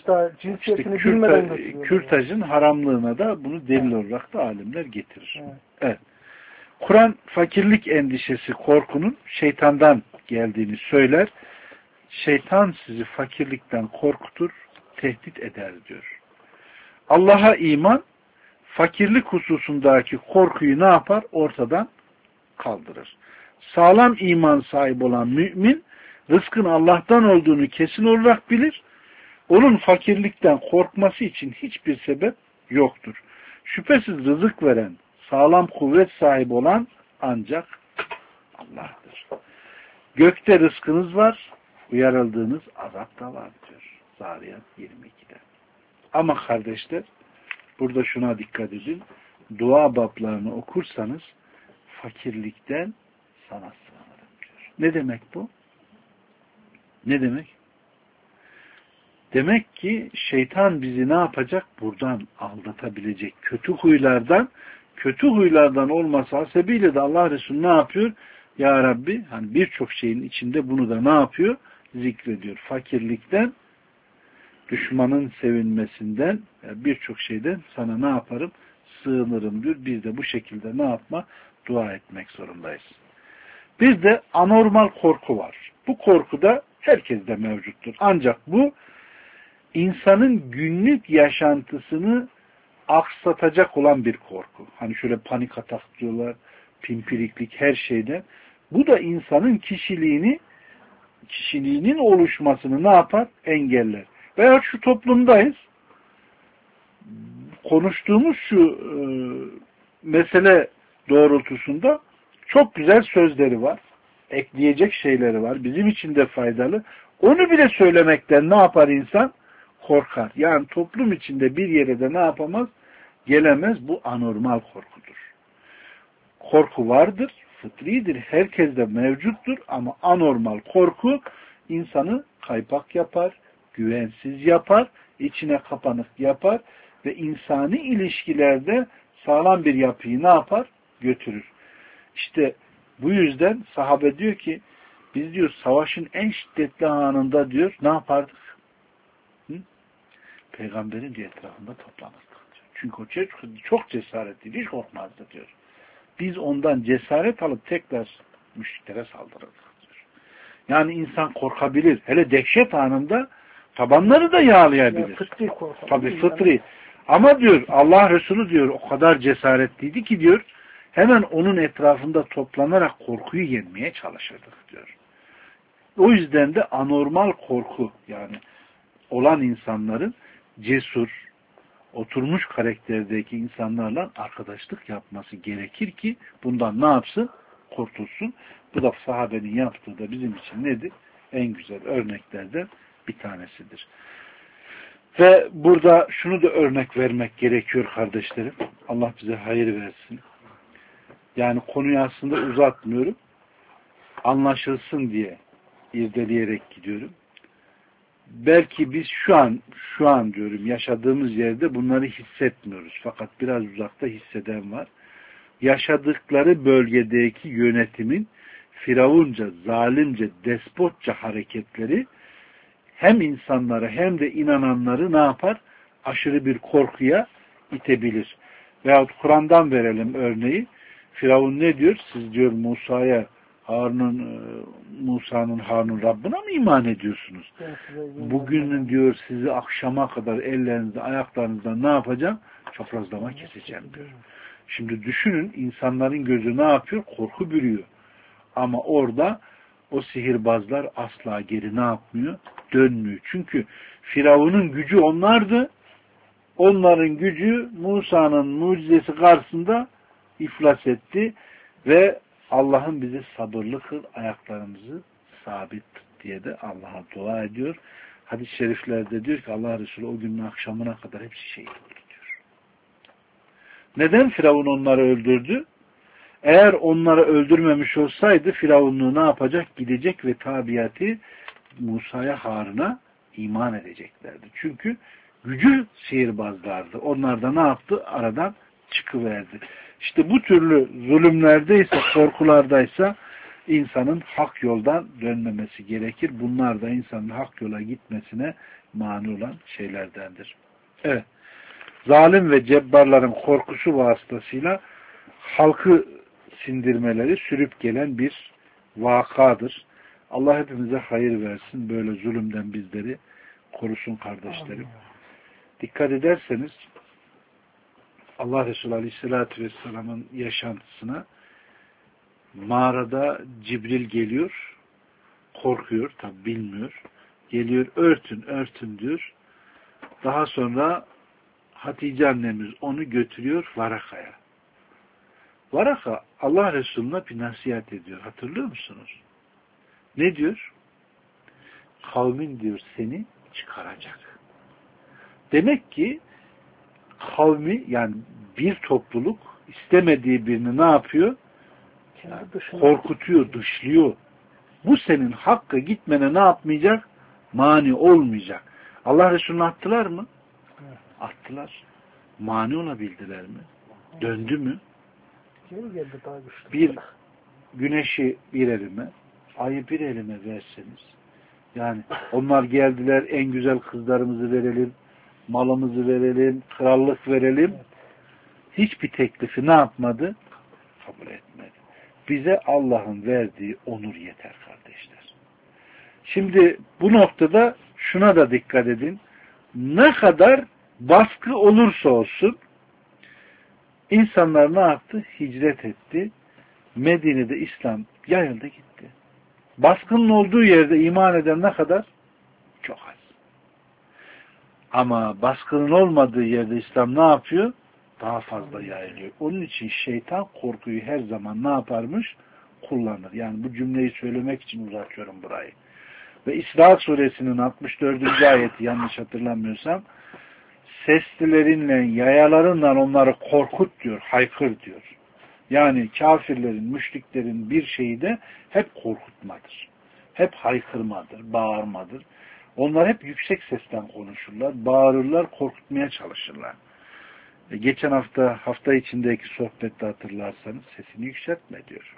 işte kürtajın haramlığına da bunu delil olarak da alimler getirir. Evet. Evet. Kur'an fakirlik endişesi, korkunun şeytandan geldiğini söyler. Şeytan sizi fakirlikten korkutur, tehdit eder diyor. Allah'a iman, fakirlik hususundaki korkuyu ne yapar? Ortadan kaldırır. Sağlam iman sahibi olan mümin, rızkın Allah'tan olduğunu kesin olarak bilir. Onun fakirlikten korkması için hiçbir sebep yoktur. Şüphesiz rızık veren, sağlam kuvvet sahibi olan ancak Allah'tır. Gökte rızkınız var, uyarıldığınız azap da var diyor. Zariyat 22'de. Ama kardeşler, burada şuna dikkat edin. Dua bablarını okursanız fakirlikten sana sığınırım diyor. Ne demek bu? Ne demek? Demek ki şeytan bizi ne yapacak? Buradan aldatabilecek. Kötü huylardan olması hasebiyle de Allah Resulü ne yapıyor? Ya Rabbi, hani birçok şeyin içinde bunu da ne yapıyor? Zikrediyor. Fakirlikten, düşmanın sevinmesinden, birçok şeyden sana ne yaparım? Sığınırım diyor. Biz de bu şekilde ne yapma? Dua etmek zorundayız. Bir de anormal korku var. Bu korku da herkeste mevcuttur. Ancak bu insanın günlük yaşantısını aksatacak olan bir korku. Hani şöyle panik atak diyorlar, pimpiriklik her şeyden. Bu da insanın kişiliğinin oluşmasını ne yapar? Engeller. Veya şu toplumdayız. Konuştuğumuz şu mesele doğrultusunda çok güzel sözleri var. Ekleyecek şeyleri var. Bizim için de faydalı. Onu bile söylemekten ne yapar insan? Korkar. Yani toplum içinde bir yere de ne yapamaz? Gelemez. Bu anormal korkudur. Korku vardır, fıtridir, herkeste mevcuttur ama anormal korku insanı kaypak yapar, güvensiz yapar, içine kapanık yapar ve insani ilişkilerde sağlam bir yapıyı ne yapar? Götürür. İşte bu yüzden sahabe diyor ki biz diyor savaşın en şiddetli anında diyor ne yapardık? Peygamberin diyor etrafında toplanırdık diyor. Çünkü o çok cesaretli, hiç korkmazdı diyor. Biz ondan cesaret alıp tekrar müşriklere saldırırdık diyor. Yani insan korkabilir. Hele dehşet anında tabanları da yağlayabilir. Tabii fıtri. Ama diyor Allah Resulü diyor o kadar cesaretliydi ki diyor hemen onun etrafında toplanarak korkuyu yenmeye çalışırdık diyor. O yüzden de anormal korku yani olan insanların cesur, oturmuş karakterdeki insanlarla arkadaşlık yapması gerekir ki bundan ne yapsın? Kurtulsun. Bu da sahabenin yaptığı da bizim için nedir? En güzel örneklerden bir tanesidir. Ve burada şunu da örnek vermek gerekiyor kardeşlerim. Allah bize hayır versin. Yani konuyu aslında uzatmıyorum. Anlaşılsın diye irdeleyerek gidiyorum. Belki biz şu an diyorum yaşadığımız yerde bunları hissetmiyoruz. Fakat biraz uzakta hisseden var. Yaşadıkları bölgedeki yönetimin firavunca, zalimce, despotça hareketleri hem insanları hem de inananları ne yapar? Aşırı bir korkuya itebilir. Veyahut Kur'an'dan verelim örneği. Firavun ne diyor? Siz diyor Musa'ya Musa'nın Harun Rabbına mı iman ediyorsunuz? Bugünün diyor sizi akşama kadar ellerinizden, ayaklarınızdan ne yapacağım? Çaprazlama keseceğim diyor. Şimdi düşünün, insanların gözü ne yapıyor? Korku bürüyor. Ama orada o sihirbazlar asla geri ne yapmıyor? Dönmüyor. Çünkü Firavun'un gücü onlardı. Onların gücü Musa'nın mucizesi karşısında iflas etti ve Allah'ın bizi sabırlı kıl, ayaklarımızı sabit tut diye de Allah'a dua ediyor. Hadis-i şeriflerde diyor ki Allah Resulü o günün akşamına kadar hepsi şehit oldu diyor. Neden Firavun onları öldürdü? Eğer onları öldürmemiş olsaydı Firavunluğu ne yapacak? Gidecek ve tabiatı Musa'ya, Harun'a iman edeceklerdi. Çünkü gücü sihirbazlardı. Onlar da ne yaptı? Aradan çıkıverdi. İşte bu türlü zulümlerdeyse, korkulardaysa insanın hak yoldan dönmemesi gerekir. Bunlar da insanın hak yola gitmesine mani olan şeylerdendir. Evet. Zalim ve cebbarların korkusu vasıtasıyla halkı sindirmeleri sürüp gelen bir vakadır. Allah hepimize hayır versin. Böyle zulümden bizleri korusun kardeşlerim. Dikkat ederseniz Allah Resulü Aleyhisselatü Vesselam'ın yaşantısına mağarada Cibril geliyor, korkuyor, tabi bilmiyor. Geliyor, örtün, örtün diyor. Daha sonra Hatice annemiz onu götürüyor Varaka'ya. Varaka Allah Resulü'ne bir nasihat ediyor. Hatırlıyor musunuz? Ne diyor? Kavmin diyor seni çıkaracak. Demek ki kavmi, yani bir topluluk istemediği birini ne yapıyor? Korkutuyor, dışlıyor. Bu senin hakkı gitmene ne yapmayacak? Mani olmayacak. Allah Resulü'nü attılar mı? Evet. Attılar. Mani olabildiler mi? Döndü mü? Bir güneşi bir elime, ayı bir elime verseniz, yani onlar geldiler, en güzel kızlarımızı verelim, malımızı verelim, krallık verelim. Hiçbir teklifi ne yapmadı? Kabul etmedi. Bize Allah'ın verdiği onur yeter kardeşler. Şimdi bu noktada şuna da dikkat edin. Ne kadar baskı olursa olsun insanlar ne yaptı? Hicret etti. Medine'de İslam yayıldı gitti. Baskının olduğu yerde iman eden ne kadar? Çok az. Ama baskının olmadığı yerde İslam ne yapıyor? Daha fazla yayılıyor. Onun için şeytan korkuyu her zaman ne yaparmış? Kullanır. Yani bu cümleyi söylemek için uzatıyorum burayı. Ve İsra suresinin 64. ayeti yanlış hatırlamıyorsam seslilerinle, yayalarınla onları korkut diyor, haykır diyor. Yani kafirlerin, müşriklerin bir şeyi de hep korkutmadır. Hep haykırmadır, bağırmadır. Onlar hep yüksek sesten konuşurlar, bağırırlar, korkutmaya çalışırlar. Geçen hafta içindeki sohbette hatırlarsanız sesini yükseltme diyor.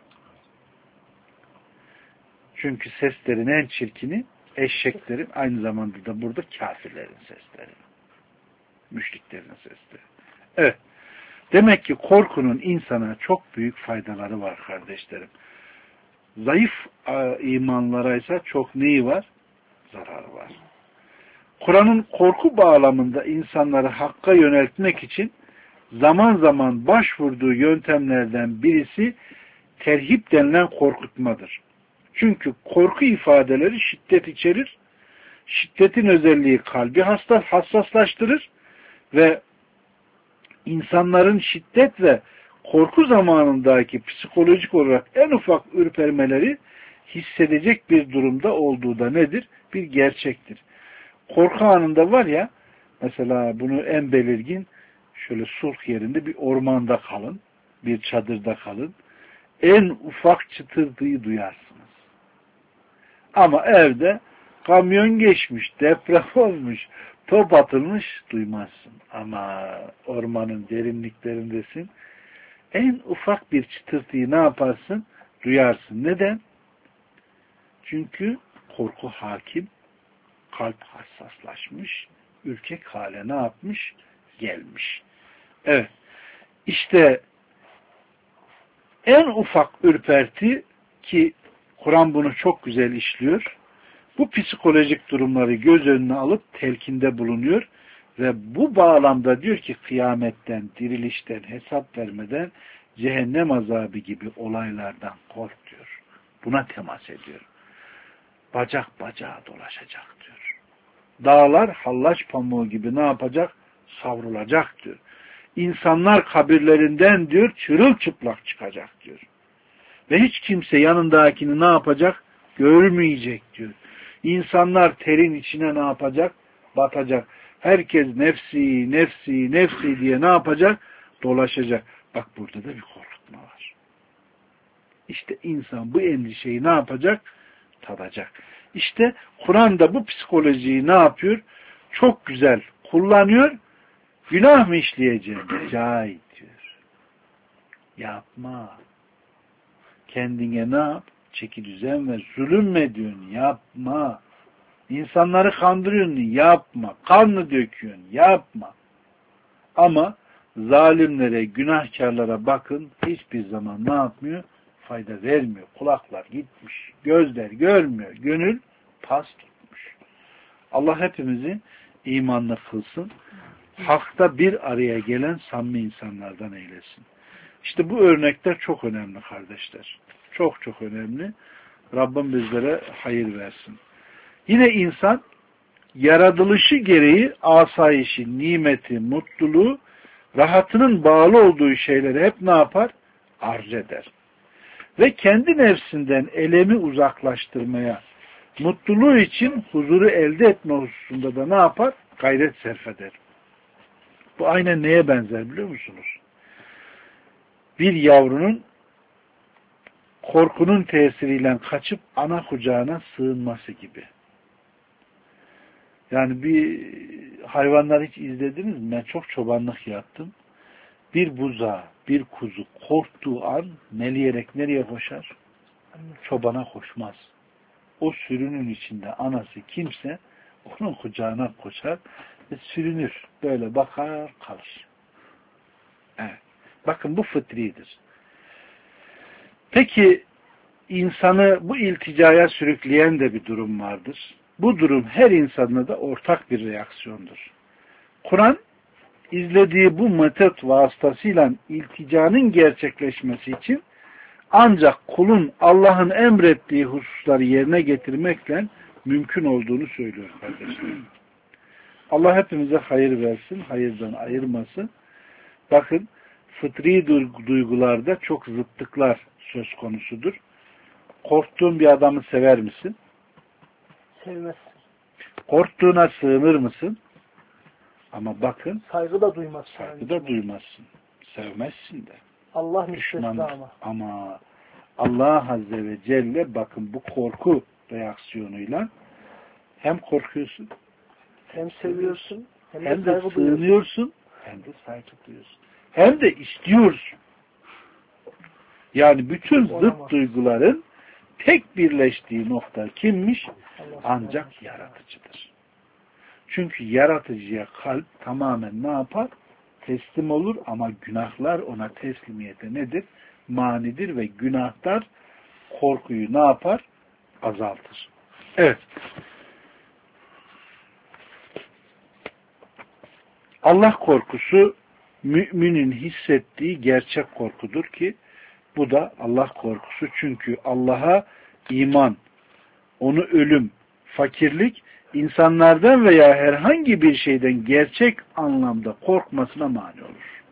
Çünkü seslerin en çirkini eşeklerin, aynı zamanda da burada kafirlerin sesleri. Müşriklerin sesleri. Evet. Demek ki korkunun insana çok büyük faydaları var kardeşlerim. Zayıf imanlara ise çok neyi var? Zararı var. Kur'an'ın korku bağlamında insanları hakka yöneltmek için zaman zaman başvurduğu yöntemlerden birisi terhip denilen korkutmadır. Çünkü korku ifadeleri şiddet içerir. Şiddetin özelliği kalbi hassaslaştırır ve insanların şiddet ve korku zamanındaki psikolojik olarak en ufak ürpermeleri hissedecek bir durumda olduğu da nedir? Bir gerçektir. Korku anında var ya, mesela bunu en belirgin şöyle sulh yerinde bir ormanda kalın, bir çadırda kalın. En ufak çıtırtıyı duyarsınız. Ama evde kamyon geçmiş, deprem olmuş, top atılmış duymazsın. Ama ormanın derinliklerindesin. En ufak bir çıtırtıyı ne yaparsın? Duyarsın. Neden? Çünkü korku hakim, kalp hassaslaşmış, ürkek hale ne yapmış? Gelmiş. Evet. İşte en ufak ürperti ki Kur'an bunu çok güzel işliyor. Bu psikolojik durumları göz önüne alıp telkinde bulunuyor ve bu bağlamda diyor ki kıyametten, dirilişten, hesap vermeden cehennem azabı gibi olaylardan kork diyor. Buna temas ediyor. Bacak bacağa dolaşacak diyor. Dağlar hallaç pamuğu gibi ne yapacak? Savrulacak diyor. İnsanlar kabirlerinden diyor çırılçıplak çıkacak diyor. Ve hiç kimse yanındakini ne yapacak? Görmeyecek diyor. İnsanlar terin içine ne yapacak? Batacak. Herkes nefsi, nefsi, nefsi diye ne yapacak? Dolaşacak. Bak burada da bir korkutma var. İşte insan bu endişeyi ne yapacak? Tadacak. İşte Kur'an da bu psikolojiyi ne yapıyor? Çok güzel kullanıyor. Günah mı işleyeceğim? Cahil diyor. Yapma. Kendine ne yap? Çeki düzen ver. Zulüm diyorsun? Yapma. İnsanları kandırıyorsun? Yapma. Kanını döküyorsun? Yapma. Ama zalimlere, günahkarlara bakın hiçbir zaman ne yapmıyor? Fayda vermiyor. Kulaklar gitmiş. Gözler görmüyor. Gönül pas tutmuş. Allah hepimizi imanlı kılsın. Hakta bir araya gelen samimi insanlardan eylesin. İşte bu örnekler çok önemli kardeşler. Çok çok önemli. Rabbim bizlere hayır versin. Yine insan yaratılışı gereği asayişi, nimeti, mutluluğu, rahatının bağlı olduğu şeyleri hep ne yapar? Arz eder. Ve kendi nefsinden elemi uzaklaştırmaya, mutluluğu için huzuru elde etme hususunda da ne yapar? Gayret sarf eder. Bu aynen neye benzer biliyor musunuz? Bir yavrunun korkunun tesiriyle kaçıp ana kucağına sığınması gibi. Yani bir hayvanları hiç izlediniz mi? Ben çok çobanlık yaptım. Bir buzağı, bir kuzu korktuğu an meleyerek nereye koşar? Çobana koşmaz. O sürünün içinde anası kimse onun kucağına koşar ve sürünür. Böyle bakar kalır. Evet. Bakın bu fıtridir. Peki insanı bu ilticaya sürükleyen de bir durum vardır. Bu durum her insanda da ortak bir reaksiyondur. Kur'an izlediği bu metot vasıtasıyla ilticanın gerçekleşmesi için ancak kulun Allah'ın emrettiği hususları yerine getirmekle mümkün olduğunu söylüyor kardeşlerim. Allah hepimize hayır versin, hayırdan ayırmasın. Bakın fıtri duygularda çok zıtlıklar söz konusudur. Korktuğun bir adamı sever misin? Sevmezsin. Korktuğuna sığınır mısın? Ama bakın Saygı da duymazsın. Saygı da duymazsın. Sevmezsin de. Allah müstesna ama Allah Azze ve Celle bakın bu korku reaksiyonuyla hem korkuyorsun hem seviyorsun hem de sığınıyorsun hem de saygı duyuyorsun. Hem de istiyorsun. Yani bütün zıt duyguların tek birleştiği nokta kimmiş? Ancak yaratıcıdır. Çünkü yaratıcıya kalp tamamen ne yapar? Teslim olur ama günahlar ona teslimiyete nedir? Manidir ve günahlar korkuyu ne yapar? Azaltır. Evet. Allah korkusu müminin hissettiği gerçek korkudur ki bu da Allah korkusu. Çünkü Allah'a iman, onu ölüm, fakirlik, insanlardan veya herhangi bir şeyden gerçek anlamda korkmasına mani olur.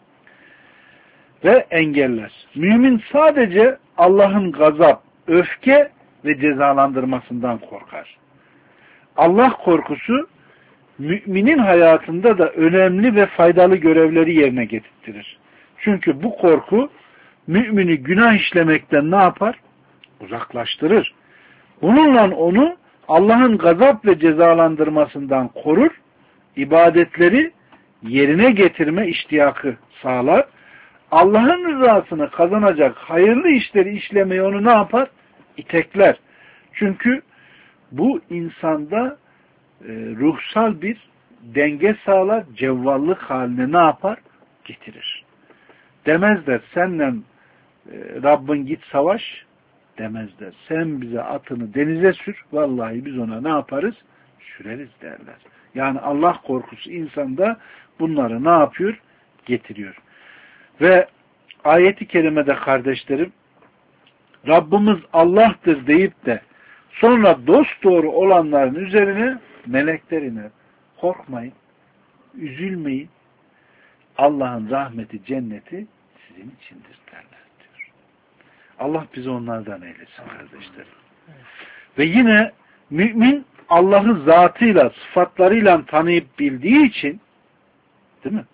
Ve engeller. Mümin sadece Allah'ın gazap, öfke ve cezalandırmasından korkar. Allah korkusu müminin hayatında da önemli ve faydalı görevleri yerine getirtirir. Çünkü bu korku mümini günah işlemekten ne yapar? Uzaklaştırır. Bununla onu Allah'ın gazap ve cezalandırmasından korur, ibadetleri yerine getirme iştiyakı sağlar, Allah'ın rızasını kazanacak hayırlı işleri işlemeye onu ne yapar? İtekler. Çünkü bu insanda ruhsal bir denge sağlar, cevvallık haline ne yapar? Getirir. Demezler, senle Rabbin git savaş demezler. Sen bize atını denize sür, vallahi biz ona ne yaparız? Süreriz derler. Yani Allah korkusu insanda bunları ne yapıyor? Getiriyor. Ve ayeti kerimede kardeşlerim, Rabbimiz Allah'tır deyip de sonra dosdoğru olanların üzerine meleklerine korkmayın, üzülmeyin, Allah'ın rahmeti, cenneti sizin içindir derler diyor. Allah bizi onlardan eylesin kardeşlerim. Ve yine mümin Allah'ı zatıyla, sıfatlarıyla tanıyıp bildiği için, değil mi?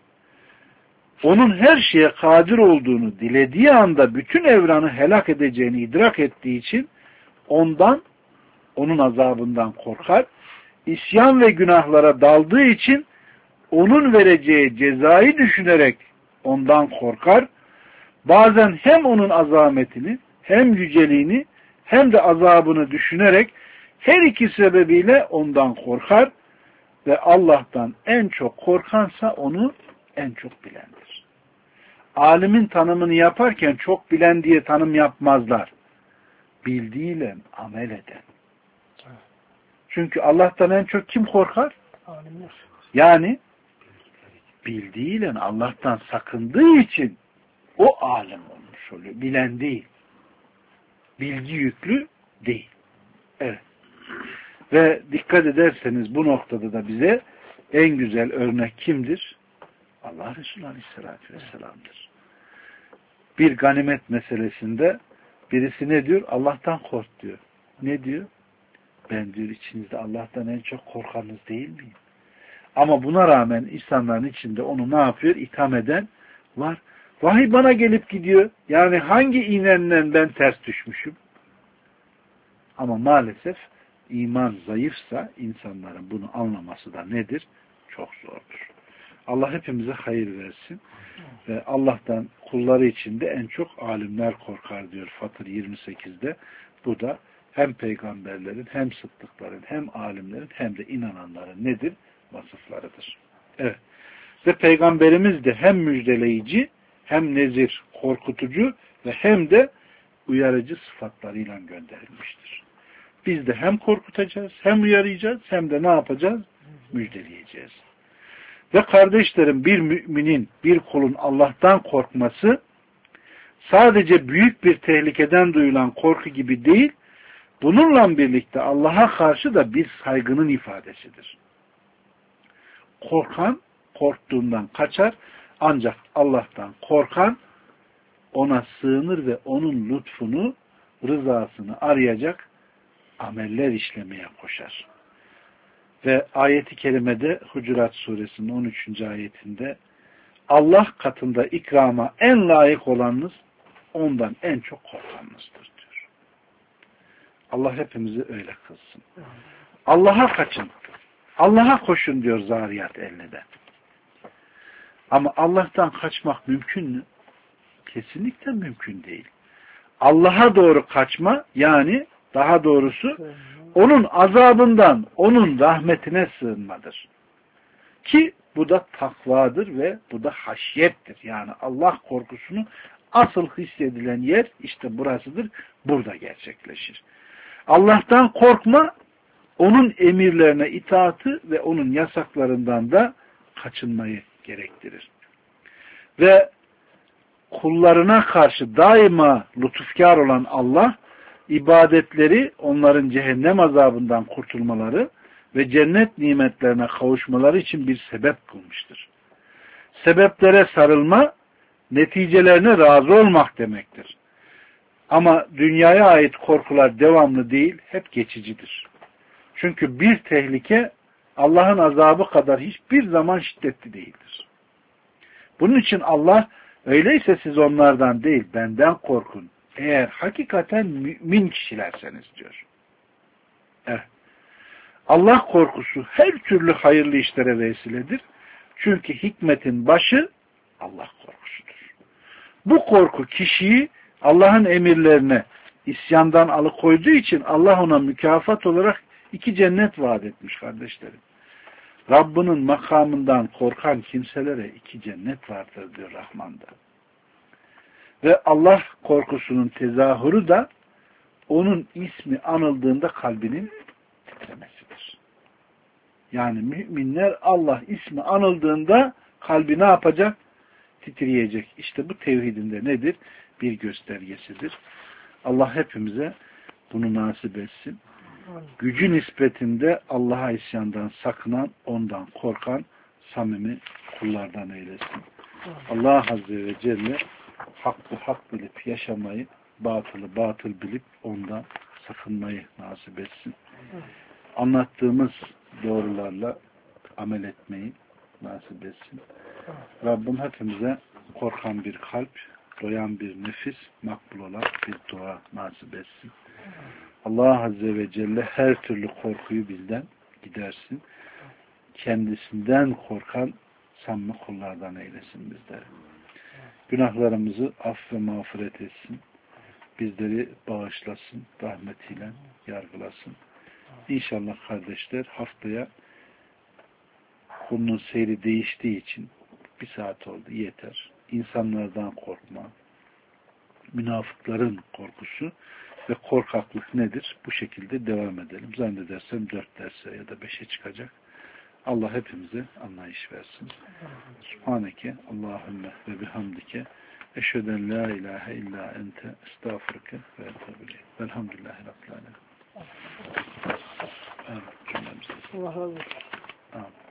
Onun her şeye kadir olduğunu dilediği anda bütün evranı helak edeceğini idrak ettiği için ondan, onun azabından korkar. İsyan ve günahlara daldığı için onun vereceği cezayı düşünerek ondan korkar. Bazen hem onun azametini, hem yüceliğini, hem de azabını düşünerek her iki sebebiyle ondan korkar ve Allah'tan en çok korkansa onu en çok bilendir. Alimin tanımını yaparken çok bilen diye tanım yapmazlar. Bildiğiyle amel eden. Çünkü Allah'tan en çok kim korkar? Alimler. Yani bildiğiyle Allah'tan sakındığı için o alim olmuş oluyor. Bilen değil. Bilgi yüklü değil. Evet. Ve dikkat ederseniz bu noktada da bize en güzel örnek kimdir? Allah Resulü Aleyhisselatü Vesselam'dır. Bir ganimet meselesinde birisi ne diyor? Allah'tan kork diyor. Ne diyor? Ben diyor içinizde Allah'tan en çok korkanınız değil miyim? Ama buna rağmen insanların içinde onu ne yapıyor? İtham eden var. Vahiy bana gelip gidiyor. Yani hangi iğnenden ben ters düşmüşüm? Ama maalesef iman zayıfsa insanların bunu anlaması da nedir? Çok zordur. Allah hepimize hayır versin. Ve Allah'tan kulları içinde en çok alimler korkar diyor Fatır 28'de. Bu da hem peygamberlerin, hem sıddıkların, hem alimlerin, hem de inananların nedir? Vasıflarıdır. Evet. Ve peygamberimiz de hem müjdeleyici, hem nezir, korkutucu ve hem de uyarıcı sıfatlarıyla gönderilmiştir. Biz de hem korkutacağız, hem uyarayacağız, hem de ne yapacağız? Müjdeleyeceğiz. Ve kardeşlerim, bir müminin, bir kulun Allah'tan korkması sadece büyük bir tehlikeden duyulan korku gibi değil, bununla birlikte Allah'a karşı da bir saygının ifadesidir. Korkan, korktuğundan kaçar, ancak Allah'tan korkan ona sığınır ve onun lütfunu, rızasını arayacak ameller işlemeye koşar. Ve ayeti kerimede Hucurat suresinin 13. ayetinde Allah katında ikrama en layık olanınız ondan en çok korkanınızdır diyor. Allah hepimizi öyle kılsın. Allah'a kaçın. Allah'a koşun diyor Zariyat 50'de. Ama Allah'tan kaçmak mümkün mü? Kesinlikle mümkün değil. Allah'a doğru kaçma, yani daha doğrusu onun azabından, onun rahmetine sığınmadır. Ki bu da takvadır ve bu da haşyettir. Yani Allah korkusunu asıl hissedilen yer işte burasıdır. Burada gerçekleşir. Allah'tan korkma, onun emirlerine itaatı ve onun yasaklarından da kaçınmayı gerektirir. Ve kullarına karşı daima lütufkar olan Allah, ibadetleri onların cehennem azabından kurtulmaları ve cennet nimetlerine kavuşmaları için bir sebep kılmıştır. Sebeplere sarılma, neticelerine razı olmak demektir. Ama dünyaya ait korkular devamlı değil, hep geçicidir. Çünkü bir tehlike Allah'ın azabı kadar hiçbir zaman şiddetli değildir. Bunun için Allah, öyleyse siz onlardan değil benden korkun, eğer hakikaten mümin kişilerseniz diyor. Evet. Allah korkusu her türlü hayırlı işlere vesiledir. Çünkü hikmetin başı Allah korkusudur. Bu korku kişiyi Allah'ın emirlerine isyandan alıkoyduğu için Allah ona mükafat olarak 2 cennet vaat etmiş kardeşlerim. Rabbinin makamından korkan kimselere 2 cennet vardır diyor Rahman'da. Ve Allah korkusunun tezahürü de onun ismi anıldığında kalbinin titremesidir. Yani müminler Allah ismi anıldığında kalbi ne yapacak? Titreyecek. İşte bu tevhidinde nedir? Bir göstergesidir. Allah hepimize bunu nasip etsin. Gücü nispetinde Allah'a isyandan sakınan, ondan korkan samimi kullardan eylesin. Allah Azze ve Celle hakkı hak bilip yaşamayı, batılı batıl bilip ondan sakınmayı nasip etsin. Anlattığımız doğrularla amel etmeyi nasip etsin. Rabbim hepimize korkan bir kalp, doyan bir nefis, makbul olan bir dua nasip etsin. Allah Azze ve Celle her türlü korkuyu bizden gidersin. Kendisinden korkan samimi kullardan eylesin bizleri. Günahlarımızı aff ve mağfiret etsin. Bizleri bağışlasın, rahmetiyle yargılasın. İnşallah kardeşler haftaya konunun seyri değiştiği için bir saat oldu yeter. İnsanlardan korkma, münafıkların korkusu ve korkaklık nedir? Bu şekilde devam edelim. Zannedersem 4 derse ya da 5'e çıkacak. Allah hepimize anlayış versin. Subhaneke Allahümme ve bihamdike eşheden la ilahe illa ente estağfurke ve etûbü ileyk. Velhamdülillahi Rabbil alemin. Allah razı olsun. Amin.